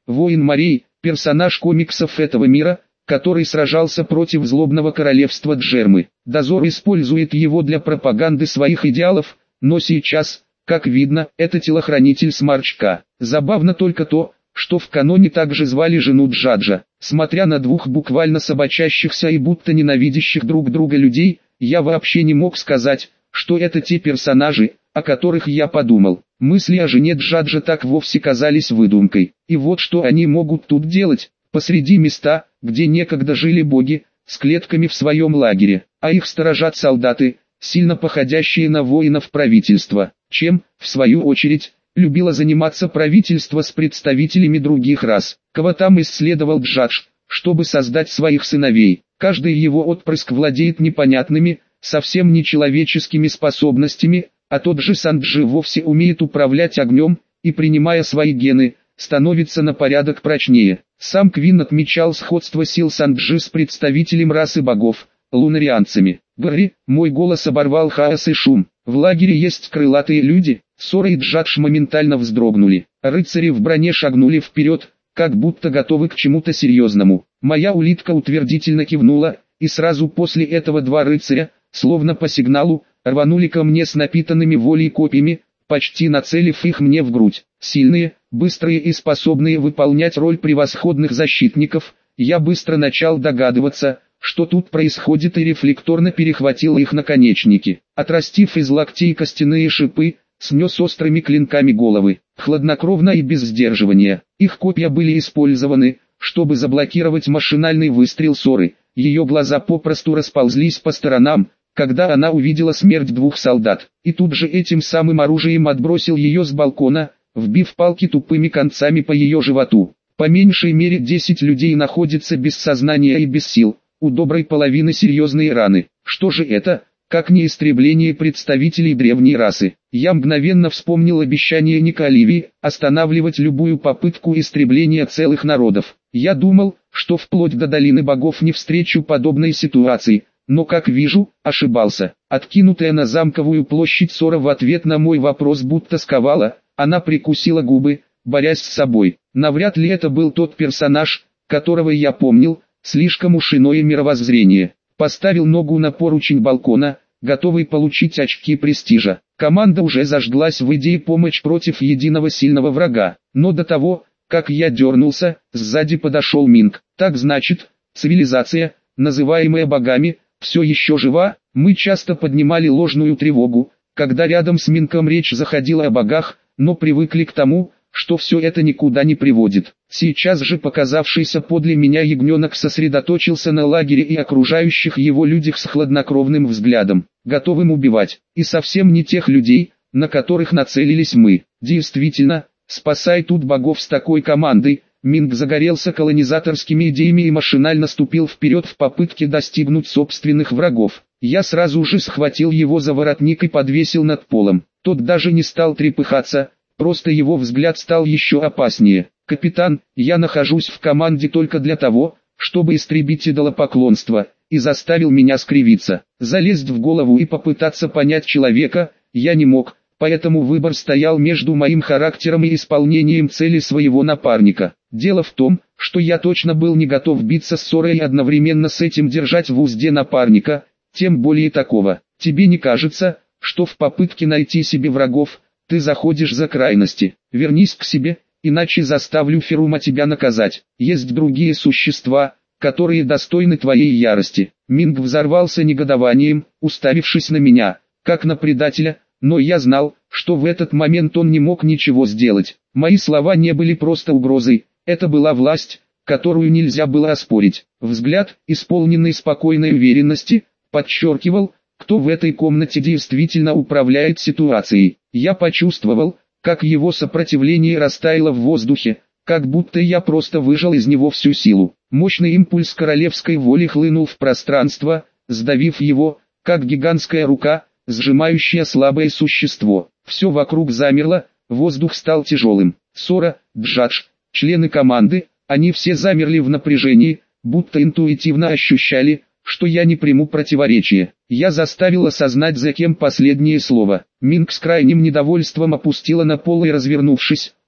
воин морей, персонаж комиксов этого мира, который сражался против злобного королевства Джермы. Дозор использует его для пропаганды своих идеалов, но сейчас, как видно, это телохранитель Сморчка. Забавно только то, что в каноне также звали жену Джаджа. Смотря на двух буквально собачащихся и будто ненавидящих друг друга людей, я вообще не мог сказать, что это те персонажи, о которых я подумал. Мысли о жене Джаджа так вовсе казались выдумкой. И вот что они могут тут делать, посреди места, где некогда жили боги, с клетками в своем лагере, а их сторожат солдаты, сильно походящие на воинов правительства, чем, в свою очередь, любило заниматься правительство с представителями других рас. Кого там исследовал Джадж, чтобы создать своих сыновей. Каждый его отпрыск владеет непонятными, совсем нечеловеческими способностями, а тот же Санджи вовсе умеет управлять огнем, и принимая свои гены, становится на порядок прочнее. Сам Квин отмечал сходство сил Санджи с представителем расы богов, лунарианцами. «Бри», мой голос оборвал хаос и шум. «В лагере есть крылатые люди». Сора и Джадж моментально вздрогнули. Рыцари в броне шагнули вперед, как будто готовы к чему-то серьезному. Моя улитка утвердительно кивнула, и сразу после этого два рыцаря, словно по сигналу, рванули ко мне с напитанными волей копьями, почти нацелив их мне в грудь. Сильные, быстрые и способные выполнять роль превосходных защитников, я быстро начал догадываться, что тут происходит, и рефлекторно перехватил их наконечники. Отрастив из локтей костяные шипы, снес острыми клинками головы, хладнокровно и без сдерживания. Их копья были использованы, чтобы заблокировать машинальный выстрел Соры. Ее глаза попросту расползлись по сторонам, когда она увидела смерть двух солдат, и тут же этим самым оружием отбросил ее с балкона, вбив палки тупыми концами по ее животу. По меньшей мере десять людей находятся без сознания и без сил, у доброй половины серьезные раны. Что же это, как не истребление представителей древней расы? Я мгновенно вспомнил обещание Ника Оливии останавливать любую попытку истребления целых народов. Я думал, что вплоть до долины богов не встречу подобной ситуации, но, как вижу, ошибался. Откинутая на замковую площадь Сора в ответ на мой вопрос будто сковала, она прикусила губы, борясь с собой. Навряд ли это был тот персонаж, которого я помнил, слишком уж иное мировоззрение. Поставил ногу на поручень балкона, готовый получить очки престижа. Команда уже зажглась в идее помощь против единого сильного врага. Но до того, как я дернулся, сзади подошел Минг. Так значит, цивилизация, называемая богами, все еще жива. Мы часто поднимали ложную тревогу, когда рядом с Минком речь заходила о богах, но привыкли к тому, что все это никуда не приводит. Сейчас же показавшийся подле меня ягненок сосредоточился на лагере и окружающих его людях с хладнокровным взглядом, готовым убивать, и совсем не тех людей, на которых нацелились мы. Действительно, спасай тут богов с такой командой. Минг загорелся колонизаторскими идеями и машинально ступил вперед в попытке достигнуть собственных врагов. Я сразу же схватил его за воротник и подвесил над полом. Тот даже не стал трепыхаться, просто его взгляд стал еще опаснее. «Капитан, я нахожусь в команде только для того, чтобы истребить идолопоклонство», и заставил меня скривиться. Залезть в голову и попытаться понять человека я не мог, поэтому выбор стоял между моим характером и исполнением цели своего напарника. Дело в том, что я точно был не готов биться с Сорой и одновременно с этим держать в узде напарника, тем более такого. Тебе не кажется, что в попытке найти себе врагов, ты заходишь за крайности? Вернись к себе, иначе заставлю Ферума тебя наказать. Есть другие существа, которые достойны твоей ярости. Минг взорвался негодованием, уставившись на меня, как на предателя, но я знал, что в этот момент он не мог ничего сделать. Мои слова не были просто угрозой, это была власть, которую нельзя было оспорить. Взгляд, исполненный спокойной уверенности, подчеркивал, кто в этой комнате действительно управляет ситуацией. Я почувствовал, как его сопротивление растаяло в воздухе, как будто я просто выжал из него всю силу. Мощный импульс королевской воли хлынул в пространство, сдавив его, как гигантская рука, сжимающая слабое существо. Все вокруг замерло, воздух стал тяжелым. Сора, Джадж, члены команды, они все замерли в напряжении, будто интуитивно ощущали, что я не приму противоречия. Я заставил осознать за кем последнее слово. Минг с крайним недовольством опустила на пол и, развернувшись,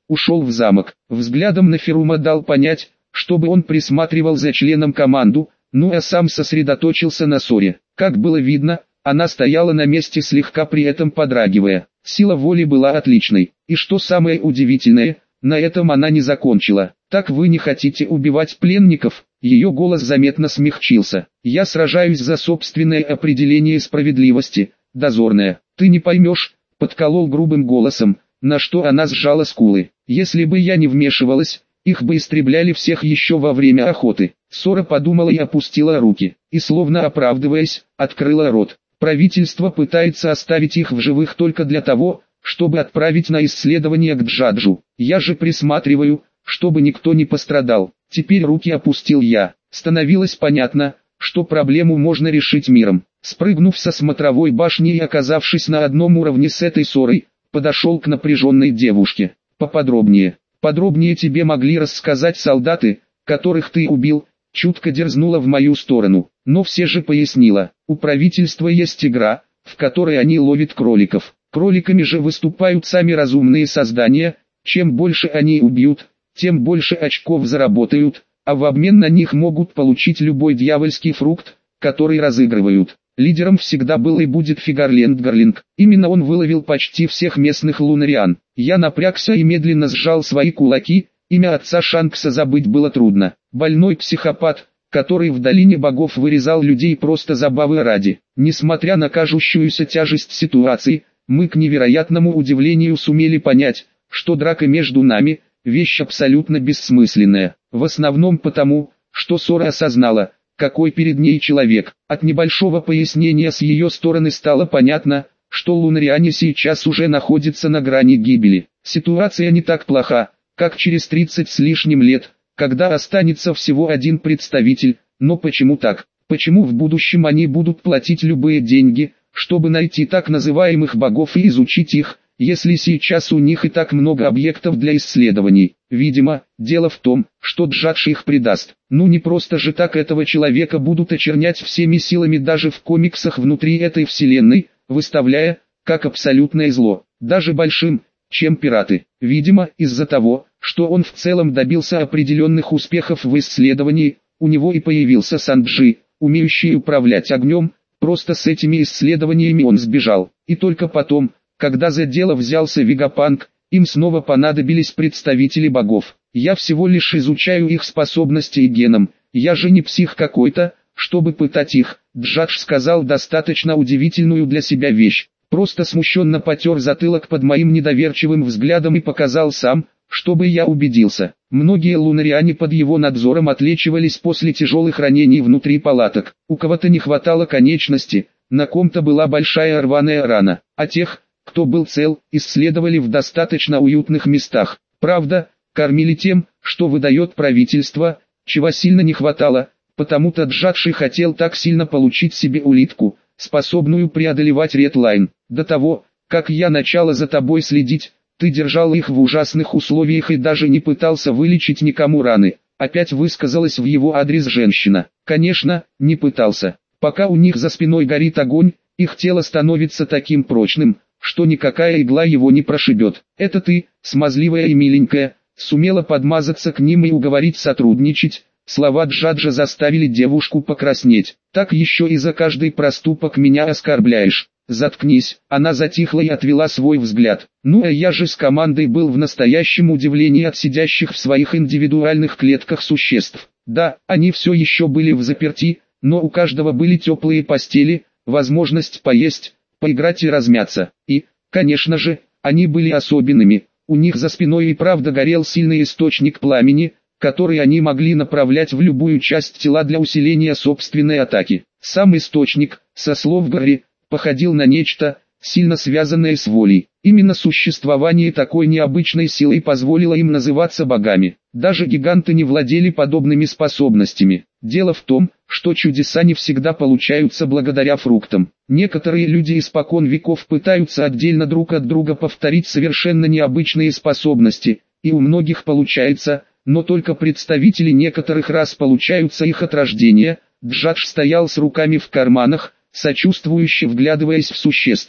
ушел в замок. Взглядом на Ферума дал понять, чтобы он присматривал за членом команду, ну а сам сосредоточился на Соре. Как было видно, она стояла на месте, слегка при этом подрагивая. Сила воли была отличной. И что самое удивительное, на этом она не закончила. «Так вы не хотите убивать пленников?» Ее голос заметно смягчился. «Я сражаюсь за собственное определение справедливости, дозорная. Ты не поймешь», — подколол грубым голосом, на что она сжала скулы. «Если бы я не вмешивалась, их бы истребляли всех еще во время охоты». Сора подумала и опустила руки, и словно оправдываясь, открыла рот. «Правительство пытается оставить их в живых только для того, чтобы отправить на исследование к Джаджу. Я же присматриваю, чтобы никто не пострадал». Теперь руки опустил я. Становилось понятно, что проблему можно решить миром. Спрыгнув со смотровой башни и оказавшись на одном уровне с этой Сорой, подошел к напряженной девушке. «Поподробнее. Подробнее тебе могли рассказать солдаты, которых ты убил», чутко дерзнула в мою сторону, но все же пояснила. «У правительства есть игра, в которой они ловят кроликов. Кроликами же выступают сами разумные создания, чем больше они убьют, тем больше очков заработают, а в обмен на них могут получить любой дьявольский фрукт, который разыгрывают. Лидером всегда был и будет Фигарленд Гарлинг. Именно он выловил почти всех местных лунариан. Я напрягся и медленно сжал свои кулаки, имя отца Шанкса забыть было трудно. Больной психопат, который в долине богов вырезал людей просто забавы ради. Несмотря на кажущуюся тяжесть ситуации, мы к невероятному удивлению сумели понять, что драка между нами – вещь абсолютно бессмысленная. В основном потому, что Сора осознала, какой перед ней человек. От небольшого пояснения с ее стороны стало понятно, что лунариане сейчас уже находятся на грани гибели. Ситуация не так плоха, как через тридцать с лишним лет, когда останется всего один представитель. Но почему так? Почему в будущем они будут платить любые деньги, чтобы найти так называемых богов и изучить их, если сейчас у них и так много объектов для исследований? Видимо, дело в том, что Джадж их предаст. Ну не просто же так этого человека будут очернять всеми силами даже в комиксах внутри этой вселенной, выставляя, как абсолютное зло, даже большим, чем пираты. Видимо, из-за того, что он в целом добился определенных успехов в исследовании, у него и появился Санджи, умеющий управлять огнем. Просто с этими исследованиями он сбежал. И только потом, когда за дело взялся Вегапанк, им снова понадобились представители богов. Я всего лишь изучаю их способности и геном, я же не псих какой-то, чтобы пытать их. Джадж сказал достаточно удивительную для себя вещь. Просто смущенно потер затылок под моим недоверчивым взглядом и показал сам, чтобы я убедился. Многие лунариане под его надзором отлечивались после тяжелых ранений внутри палаток. У кого-то не хватало конечности, на ком-то была большая рваная рана, а тех, кто был цел, исследовали в достаточно уютных местах. Правда, кормили тем, что выдает правительство, чего сильно не хватало, потому-то Джадж и хотел так сильно получить себе улитку, способную преодолевать редлайн. До того, как я начала за тобой следить, ты держал их в ужасных условиях и даже не пытался вылечить никому раны. Опять высказалась в его адрес женщина. Конечно, не пытался. Пока у них за спиной горит огонь, их тело становится таким прочным, что никакая игла его не прошибет. Это ты, смазливая и миленькая, сумела подмазаться к ним и уговорить сотрудничать. Слова Джаджа заставили девушку покраснеть. Так еще и за каждый проступок меня оскорбляешь. Заткнись. Она затихла и отвела свой взгляд. Ну а я же с командой был в настоящем удивлении от сидящих в своих индивидуальных клетках существ. Да, они все еще были взаперти, но у каждого были теплые постели, возможность поесть, поиграть и размяться. И, конечно же, они были особенными. У них за спиной и правда горел сильный источник пламени, который они могли направлять в любую часть тела для усиления собственной атаки. Сам источник, со слов Гарри, походил на нечто, сильно связанное с волей. Именно существование такой необычной силы позволило им называться богами. Даже гиганты не владели подобными способностями. Дело в том, что чудеса не всегда получаются благодаря фруктам. Некоторые люди испокон веков пытаются отдельно друг от друга повторить совершенно необычные способности, и у многих получается, но только представители некоторых рас получаются их от рождения. Джадж стоял с руками в карманах, сочувствующе вглядываясь в существ.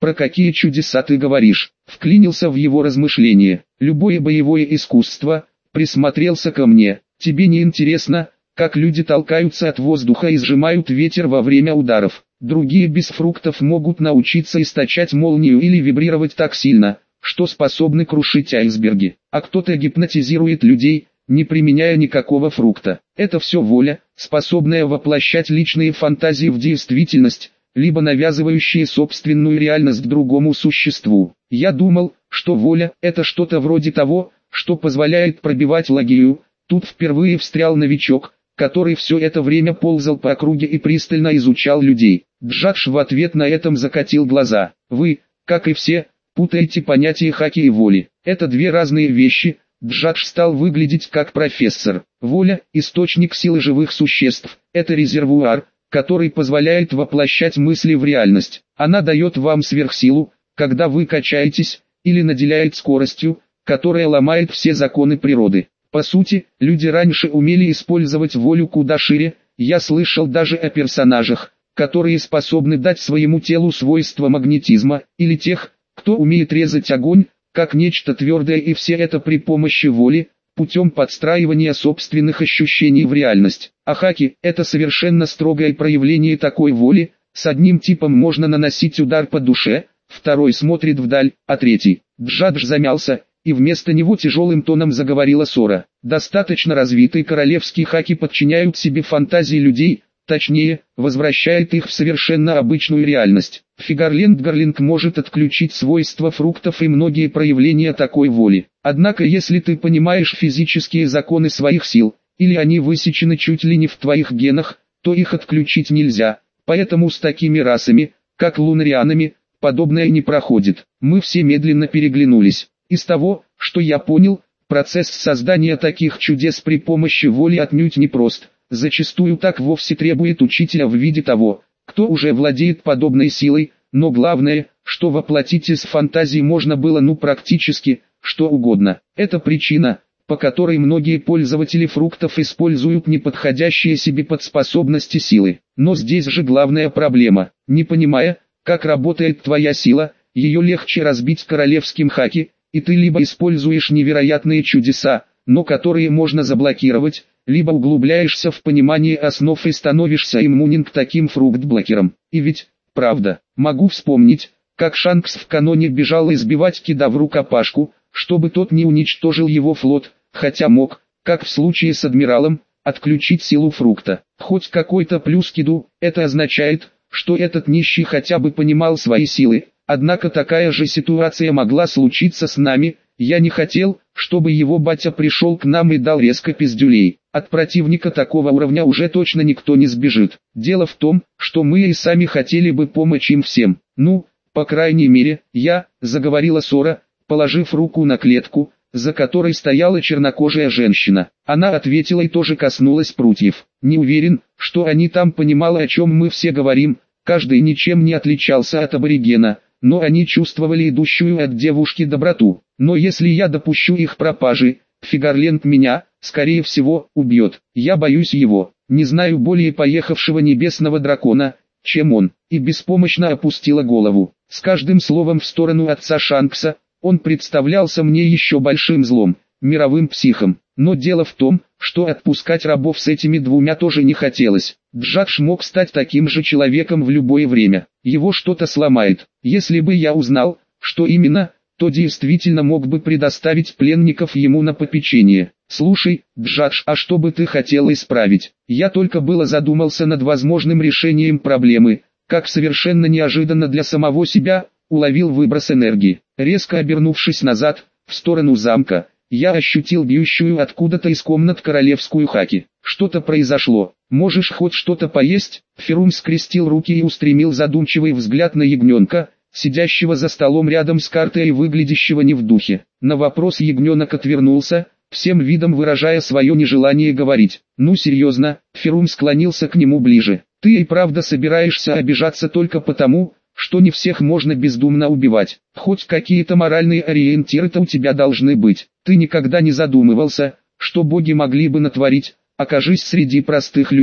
Про какие чудеса ты говоришь? Вклинился в его размышления. Любое боевое искусство. Присмотрелся ко мне. Тебе не интересно, как люди толкаются от воздуха и сжимают ветер во время ударов? Другие без фруктов могут научиться источать молнию или вибрировать так сильно, что способны крушить айсберги. А кто-то гипнотизирует людей, не применяя никакого фрукта. Это все воля, способная воплощать личные фантазии в действительность, либо навязывающие собственную реальность другому существу. Я думал, что воля – это что-то вроде того, что позволяет пробивать логию. Тут впервые встрял новичок, который все это время ползал по округе и пристально изучал людей. Джадж в ответ на этом закатил глаза. Вы, как и все, путаете понятия хаки и воли. Это две разные вещи. Джадж стал выглядеть как профессор. Воля – источник силы живых существ. Это резервуар, который позволяет воплощать мысли в реальность. Она дает вам сверхсилу, когда вы качаетесь, или наделяет скоростью, которая ломает все законы природы. По сути, люди раньше умели использовать волю куда шире. Я слышал даже о персонажах, которые способны дать своему телу свойства магнетизма, или тех, кто умеет резать огонь, как нечто твердое, и все это при помощи воли, путем подстраивания собственных ощущений в реальность. А хаки – это совершенно строгое проявление такой воли. С одним типом можно наносить удар по душе, второй смотрит вдаль, а третий. Джадж замялся, и вместо него тяжелым тоном заговорила Сора. Достаточно развитые королевские хаки подчиняют себе фантазии людей, точнее, возвращает их в совершенно обычную реальность. Фигарлингарлинг может отключить свойства фруктов и многие проявления такой воли. Однако если ты понимаешь физические законы своих сил, или они высечены чуть ли не в твоих генах, то их отключить нельзя. Поэтому с такими расами, как лунарианами, подобное не проходит. Мы все медленно переглянулись. Из того, что я понял, процесс создания таких чудес при помощи воли отнюдь непрост. Зачастую так вовсе требует учителя в виде того, кто уже владеет подобной силой, но главное, что воплотить из фантазии можно было ну практически, что угодно. Это причина, по которой многие пользователи фруктов используют неподходящие себе под способности силы. Но здесь же главная проблема. Не понимая, как работает твоя сила, ее легче разбить королевским хаки, и ты либо используешь невероятные чудеса, но которые можно заблокировать, либо углубляешься в понимание основ и становишься иммунен к таким фрукт-блокерам. И ведь, правда, могу вспомнить, как Шанкс в каноне бежал избивать Кида в рукопашку, чтобы тот не уничтожил его флот, хотя мог, как в случае с адмиралом, отключить силу фрукта. Хоть какой-то плюс Киду, это означает, что этот нищий хотя бы понимал свои силы. Однако такая же ситуация могла случиться с нами. Я не хотел, чтобы его батя пришел к нам и дал резко пиздюлей. От противника такого уровня уже точно никто не сбежит. Дело в том, что мы и сами хотели бы помочь им всем. Ну, по крайней мере, я, заговорила Сора, положив руку на клетку, за которой стояла чернокожая женщина. Она ответила и тоже коснулась прутьев. Не уверен, что они там понимали, о чем мы все говорим. Каждый ничем не отличался от аборигена, но они чувствовали идущую от девушки доброту. Но если я допущу их пропажи, Фигарленд меня, скорее всего, убьет. Я боюсь его. Не знаю более поехавшего небесного дракона, чем он. И беспомощно опустила голову. С каждым словом в сторону отца Шанкса, он представлялся мне еще большим злом, мировым психом. Но дело в том, что отпускать рабов с этими двумя тоже не хотелось. Джадж мог стать таким же человеком в любое время. Его что-то сломает. Если бы я узнал, что именно, то действительно мог бы предоставить пленников ему на попечение. Слушай, Джадж, а что бы ты хотел исправить? Я только было задумался над возможным решением проблемы, как совершенно неожиданно для самого себя, уловил выброс энергии. Резко обернувшись назад, в сторону замка, я ощутил бьющую откуда-то из комнат королевскую хаки. Что-то произошло. Можешь хоть что-то поесть? Ферум скрестил руки и устремил задумчивый взгляд на ягненка, сидящего за столом рядом с картой и выглядящего не в духе. На вопрос ягненок отвернулся, всем видом выражая свое нежелание говорить. Ну серьезно, Ферум склонился к нему ближе. Ты и правда собираешься обижаться только потому, что не всех можно бездумно убивать. Хоть какие-то моральные ориентиры-то у тебя должны быть. Ты никогда не задумывался, что боги могли бы натворить, окажись среди простых людей.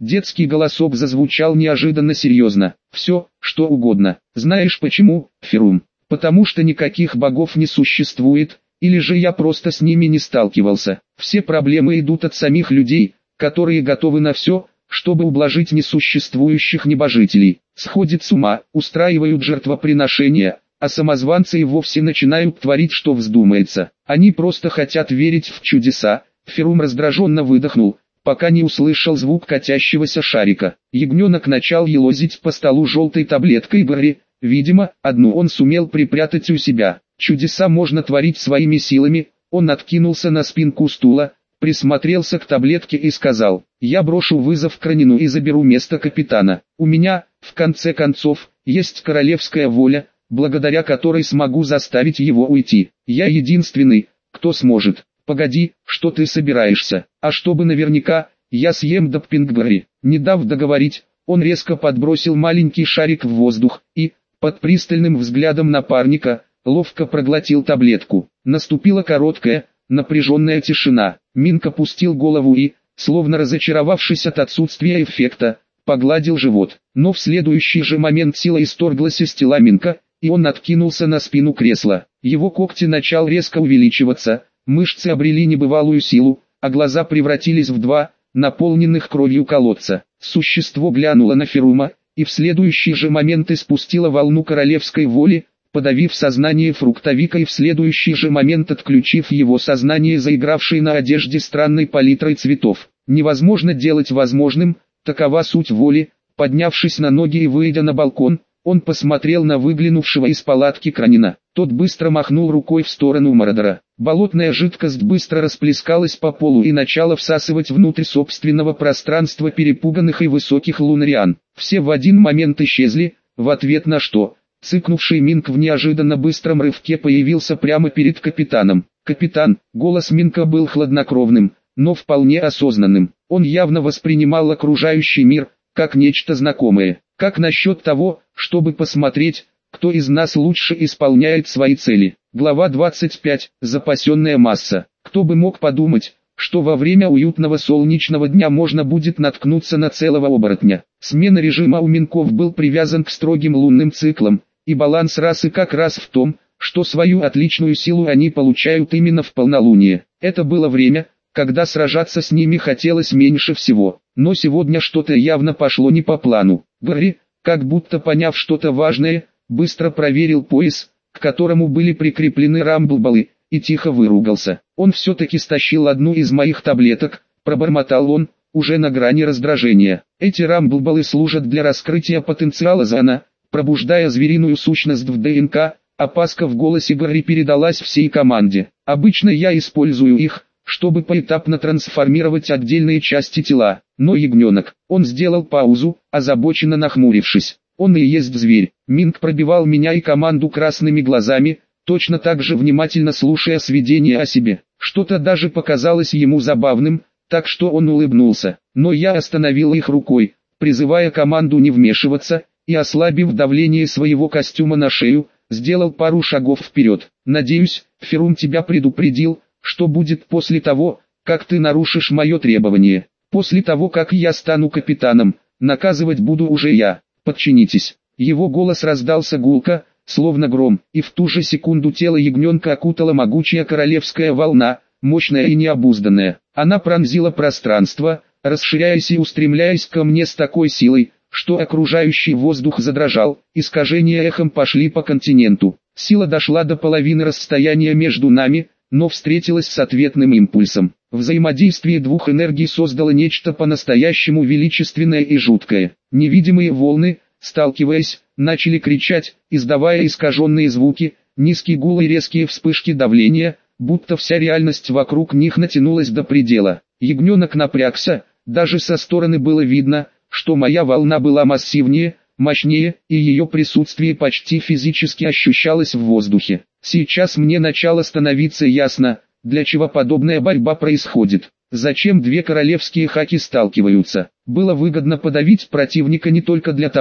Детский голосок зазвучал неожиданно серьезно. Все, что угодно. Знаешь почему, Ферум? Потому что никаких богов не существует, или же я просто с ними не сталкивался. Все проблемы идут от самих людей, которые готовы на все, чтобы ублажить несуществующих небожителей. Сходят с ума, устраивают жертвоприношения, а самозванцы и вовсе начинают творить, что вздумается. Они просто хотят верить в чудеса. Ферум раздраженно выдохнул, пока не услышал звук катящегося шарика. Ягненок начал елозить по столу желтой таблеткой Гарри. Видимо, одну он сумел припрятать у себя. Чудеса можно творить своими силами. Он откинулся на спинку стула, присмотрелся к таблетке и сказал: «Я брошу вызов Кранину и заберу место капитана. У меня, в конце концов, есть королевская воля, благодаря которой смогу заставить его уйти. Я единственный, кто сможет». «Погоди, что ты собираешься? А чтобы наверняка, я съем доппингберри». Не дав договорить, он резко подбросил маленький шарик в воздух и, под пристальным взглядом напарника, ловко проглотил таблетку. Наступила короткая, напряженная тишина. Минк опустил голову и, словно разочаровавшись от отсутствия эффекта, погладил живот. Но в следующий же момент сила исторглась из тела Минка, и он откинулся на спину кресла. Его когти начал резко увеличиваться, мышцы обрели небывалую силу, а глаза превратились в два, наполненных кровью колодца. Существо глянуло на Ферума, и в следующий же момент испустило волну королевской воли, подавив сознание фруктовика и в следующий же момент отключив его сознание заигравшей на одежде странной палитрой цветов. Невозможно делать возможным, такова суть воли. Поднявшись на ноги и выйдя на балкон, он посмотрел на выглянувшего из палатки Кранина. Тот быстро махнул рукой в сторону Мородора. Болотная жидкость быстро расплескалась по полу и начала всасывать внутрь собственного пространства перепуганных и высоких лунариан. Все в один момент исчезли, в ответ на что цыкнувший Минк в неожиданно быстром рывке появился прямо перед капитаном. «Капитан», голос Минка был хладнокровным, но вполне осознанным. Он явно воспринимал окружающий мир как нечто знакомое. «Как насчет того, чтобы посмотреть, кто из нас лучше исполняет свои цели?» Глава двадцать пять. Запасенная масса. Кто бы мог подумать, что во время уютного солнечного дня можно будет наткнуться на целого оборотня. Смена режима у Минков был привязан к строгим лунным циклам, и баланс расы как раз в том, что свою отличную силу они получают именно в полнолуние. Это было время, когда сражаться с ними хотелось меньше всего. Но сегодня что-то явно пошло не по плану. Гарри, как будто поняв что-то важное, быстро проверил пояс, к которому были прикреплены рамблболы, и тихо выругался. «Он все-таки стащил одну из моих таблеток», пробормотал он, уже на грани раздражения. «Эти рамблболы служат для раскрытия потенциала Зана, пробуждая звериную сущность в ДНК». Опаска в голосе Гарри передалась всей команде. «Обычно я использую их, чтобы поэтапно трансформировать отдельные части тела. Но ягненок». Он сделал паузу, озабоченно нахмурившись. «Он и есть зверь». Минк пробивал меня и команду красными глазами, точно так же внимательно слушая сведения о себе. Что-то даже показалось ему забавным, так что он улыбнулся. Но я остановил их рукой, призывая команду не вмешиваться, и ослабив давление своего костюма на шею, сделал пару шагов вперед. «Надеюсь, Ферум тебя предупредил, что будет после того, как ты нарушишь мое требование. После того, как я стану капитаном, наказывать буду уже я. Подчинитесь». Его голос раздался гулко, словно гром, и в ту же секунду тело ягненка окутала могучая королевская волна, мощная и необузданная. Она пронзила пространство, расширяясь и устремляясь ко мне с такой силой, что окружающий воздух задрожал, искажения эхом пошли по континенту. Сила дошла до половины расстояния между нами, но встретилась с ответным импульсом. Взаимодействие двух энергий создало нечто по-настоящему величественное и жуткое. Невидимые волны, сталкиваясь, начали кричать, издавая искаженные звуки, низкий гул и резкие вспышки давления, будто вся реальность вокруг них натянулась до предела. Ягненок напрягся, даже со стороны было видно, что моя волна была массивнее, мощнее, и ее присутствие почти физически ощущалось в воздухе. Сейчас мне начало становиться ясно, для чего подобная борьба происходит. Зачем две королевские хаки сталкиваются? Было выгодно подавить противника не только для того,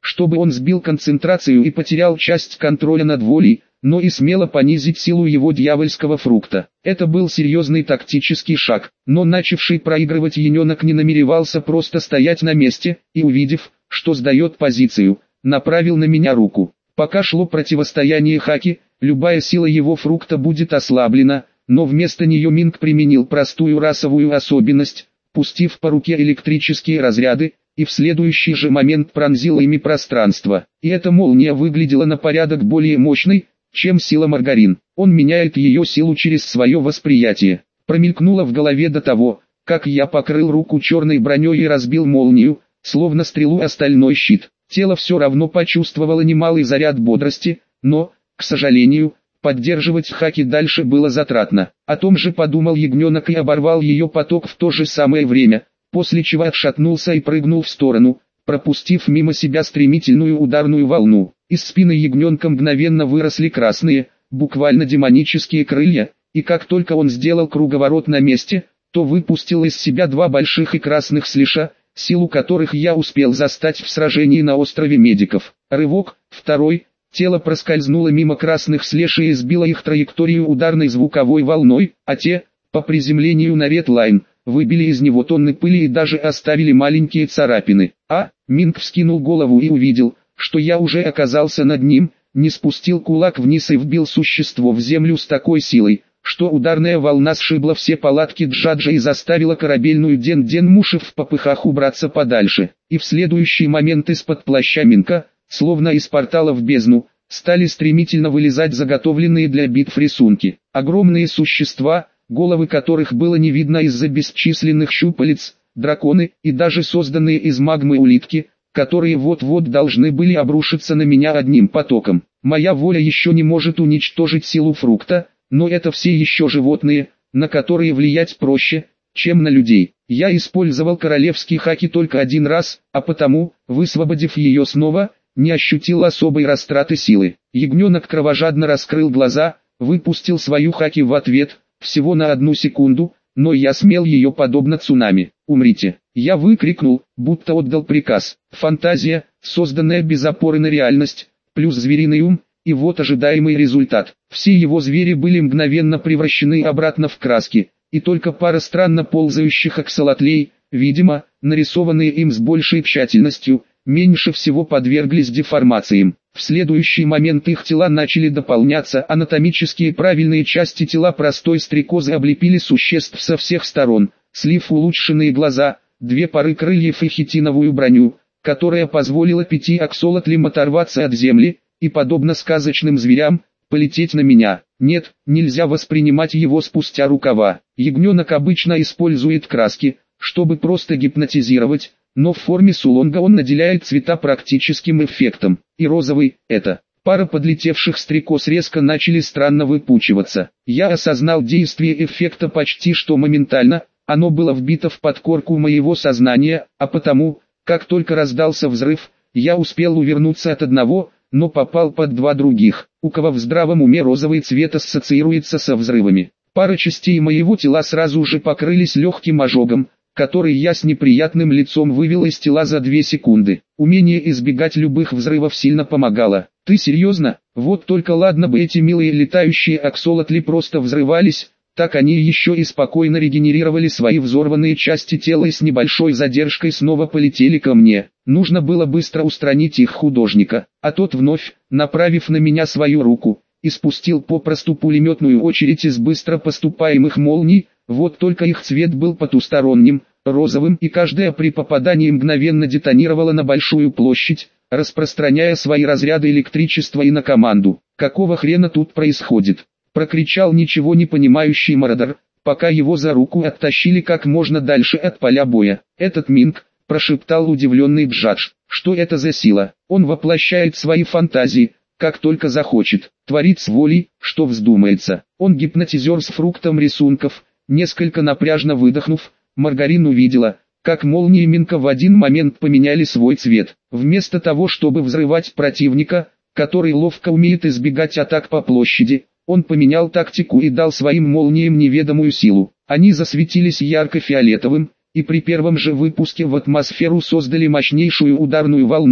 чтобы он сбил концентрацию и потерял часть контроля над волей, но и смело понизить силу его дьявольского фрукта. Это был серьезный тактический шаг, но начавший проигрывать ягненок не намеревался просто стоять на месте, и увидев, что сдает позицию, направил на меня руку. Пока шло противостояние Хаки, любая сила его фрукта будет ослаблена, но вместо нее Минг применил простую расовую особенность, пустив по руке электрические разряды, и в следующий же момент пронзил ими пространство. И эта молния выглядела на порядок более мощной, чем сила Маргарин. Он меняет ее силу через свое восприятие. Промелькнуло в голове до того, как я покрыл руку черной броней и разбил молнию, словно стрелу о стальной щит. Тело все равно почувствовало немалый заряд бодрости, но, к сожалению, поддерживать Хаки дальше было затратно. О том же подумал ягненок и оборвал ее поток в то же самое время, после чего отшатнулся и прыгнул в сторону, пропустив мимо себя стремительную ударную волну. Из спины ягненка мгновенно выросли красные, буквально демонические крылья, и как только он сделал круговорот на месте, то выпустил из себя два больших и красных слиша, силу которых я успел застать в сражении на острове Медиков. Рывок, второй, тело проскользнуло мимо красных слешей и сбило их траекторию ударной звуковой волной, а те, по приземлению на Редлайн, выбили из него тонны пыли и даже оставили маленькие царапины. А, Минг вскинул голову и увидел, что я уже оказался над ним, не спустил кулак вниз и вбил существо в землю с такой силой, что ударная волна сшибла все палатки Джаджа и заставила корабельную Ден-Ден-Мушев в попыхах убраться подальше. И в следующий момент из-под плаща Минка, словно из портала в бездну, стали стремительно вылезать заготовленные для битв рисунки. Огромные существа, головы которых было не видно из-за бесчисленных щупалец, драконы и даже созданные из магмы улитки, которые вот-вот должны были обрушиться на меня одним потоком. Моя воля еще не может уничтожить силу фрукта, но это все еще животные, на которые влиять проще, чем на людей. Я использовал королевский хаки только один раз, а потому, высвободив ее снова, не ощутил особой растраты силы. Ягненок кровожадно раскрыл глаза, выпустил свою хаки в ответ, всего на одну секунду, но я смел ее подобно цунами. «Умрите!» Я выкрикнул, будто отдал приказ. Фантазия, созданная без опоры на реальность, плюс звериный ум, и вот ожидаемый результат. Все его звери были мгновенно превращены обратно в краски, и только пара странно ползающих аксолотлей, видимо, нарисованные им с большей тщательностью, меньше всего подверглись деформациям. В следующий момент их тела начали дополняться, анатомические правильные части тела простой стрекозы облепили существ со всех сторон, слив улучшенные глаза, две пары крыльев и хитиновую броню, которая позволила пяти аксолотлям оторваться от земли, и, подобно сказочным зверям, полететь на меня. Нет, нельзя воспринимать его спустя рукава. Ягненок обычно использует краски, чтобы просто гипнотизировать, но в форме сулонга он наделяет цвета практическим эффектом. И розовый – это. Пара подлетевших стрекоз резко начали странно выпучиваться. Я осознал действие эффекта почти что моментально, оно было вбито в подкорку моего сознания, а потому, как только раздался взрыв, я успел увернуться от одного, но попал под два других. У кого в здравом уме розовый цвет ассоциируется со взрывами. Пара частей моего тела сразу же покрылись легким ожогом, который я с неприятным лицом вывел из тела за две секунды. Умение избегать любых взрывов сильно помогало. Ты серьезно? Вот только ладно бы эти милые летающие аксолотли просто взрывались, так они еще и спокойно регенерировали свои взорванные части тела и с небольшой задержкой снова полетели ко мне. Нужно было быстро устранить их художника, а тот вновь, направив на меня свою руку, испустил попросту пулеметную очередь из быстро поступаемых молний. Вот только их цвет был потусторонним, розовым, и каждая при попадании мгновенно детонировала на большую площадь, распространяя свои разряды электричества и на команду. «Какого хрена тут происходит?» — прокричал ничего не понимающий Мародер, пока его за руку оттащили как можно дальше от поля боя. «Этот Минг», — прошептал удивленный Джадж, — «что это за сила? Он воплощает свои фантазии, как только захочет, творит с волей, что вздумается. Он гипнотизер с фруктом рисунков». Несколько напряжно выдохнув, Маргарин увидела, как молнии Минка в один момент поменяли свой цвет. Вместо того, чтобы взрывать противника, который ловко умеет избегать атак по площади, он поменял тактику и дал своим молниям неведомую силу. Они засветились ярко-фиолетовым, и при первом же выпуске в атмосферу создали мощнейшую ударную волну,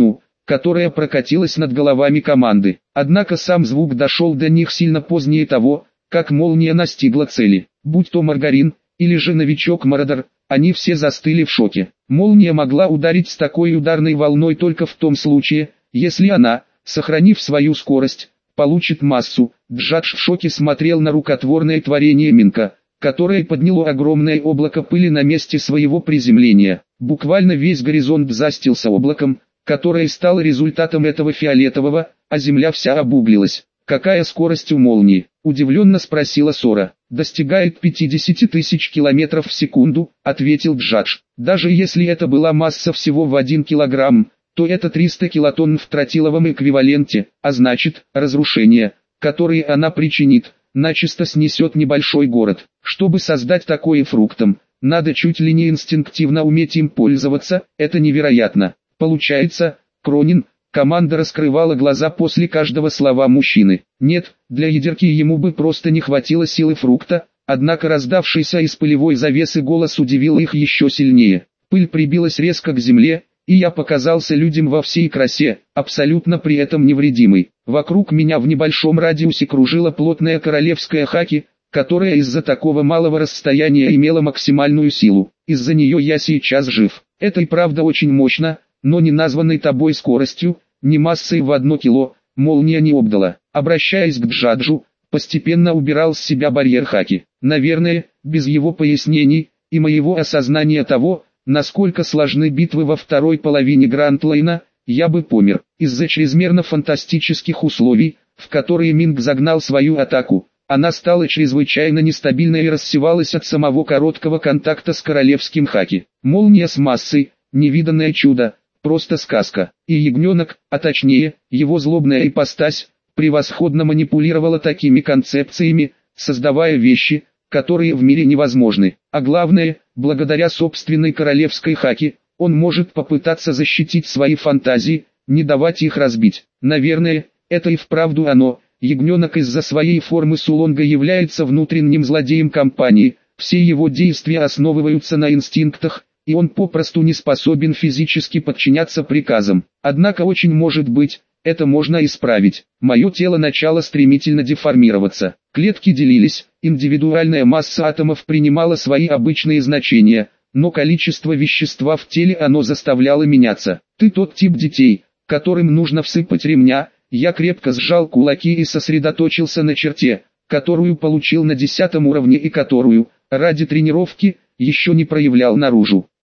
которая прокатилась над головами команды. Однако сам звук дошел до них сильно позднее того, как молния настигла цели. Будь то Маргарин, или же новичок Мародер, они все застыли в шоке. Молния могла ударить с такой ударной волной только в том случае, если она, сохранив свою скорость, получит массу. Джадж в шоке смотрел на рукотворное творение Минка, которое подняло огромное облако пыли на месте своего приземления. Буквально весь горизонт застился облаком, которое стало результатом этого фиолетового, а земля вся обуглилась. «Какая скорость у молнии?» – удивленно спросила Сора. «Достигает пятидесяти тысяч километров в секунду», – ответил Джадж. «Даже если это была масса всего в один килограмм, то это триста килотонн в тротиловом эквиваленте, а значит, разрушение, которое она причинит, начисто снесет небольшой город. Чтобы создать такое фруктом, надо чуть ли не инстинктивно уметь им пользоваться, это невероятно. Получается, Кронин...» Команда раскрывала глаза после каждого слова мужчины. Нет, для ядерки ему бы просто не хватило силы фрукта, однако раздавшийся из пылевой завесы голос удивил их еще сильнее. Пыль прибилась резко к земле, и я показался людям во всей красе, абсолютно при этом невредимый. Вокруг меня в небольшом радиусе кружила плотная королевская хаки, которая из-за такого малого расстояния имела максимальную силу. Из-за нее я сейчас жив. Это и правда очень мощно, но не названной тобой скоростью, не массой в одно кило, молния не обдала. Обращаясь к Джаджу, постепенно убирал с себя барьер хаки. Наверное, без его пояснений и моего осознания того, насколько сложны битвы во второй половине Грандлейна, я бы помер. Из-за чрезмерно фантастических условий, в которые Минг загнал свою атаку, она стала чрезвычайно нестабильной и рассевалась от самого короткого контакта с королевским хаки. Молния с массой, невиданное чудо. Просто сказка. И ягненок, а точнее, его злобная ипостась, превосходно манипулировала такими концепциями, создавая вещи, которые в мире невозможны. А главное, благодаря собственной королевской хаке, он может попытаться защитить свои фантазии, не давать их разбить. Наверное, это и вправду оно. Ягненок из-за своей формы Сулонга является внутренним злодеем компании, все его действия основываются на инстинктах, и он попросту не способен физически подчиняться приказам. Однако очень может быть, это можно исправить. Мое тело начало стремительно деформироваться. Клетки делились, индивидуальная масса атомов принимала свои обычные значения, но количество вещества в теле оно заставляло меняться. Ты тот тип детей, которым нужно всыпать ремня. Я крепко сжал кулаки и сосредоточился на черте, которую получил на десятом уровне и которую, ради тренировки, еще не проявлял наружу.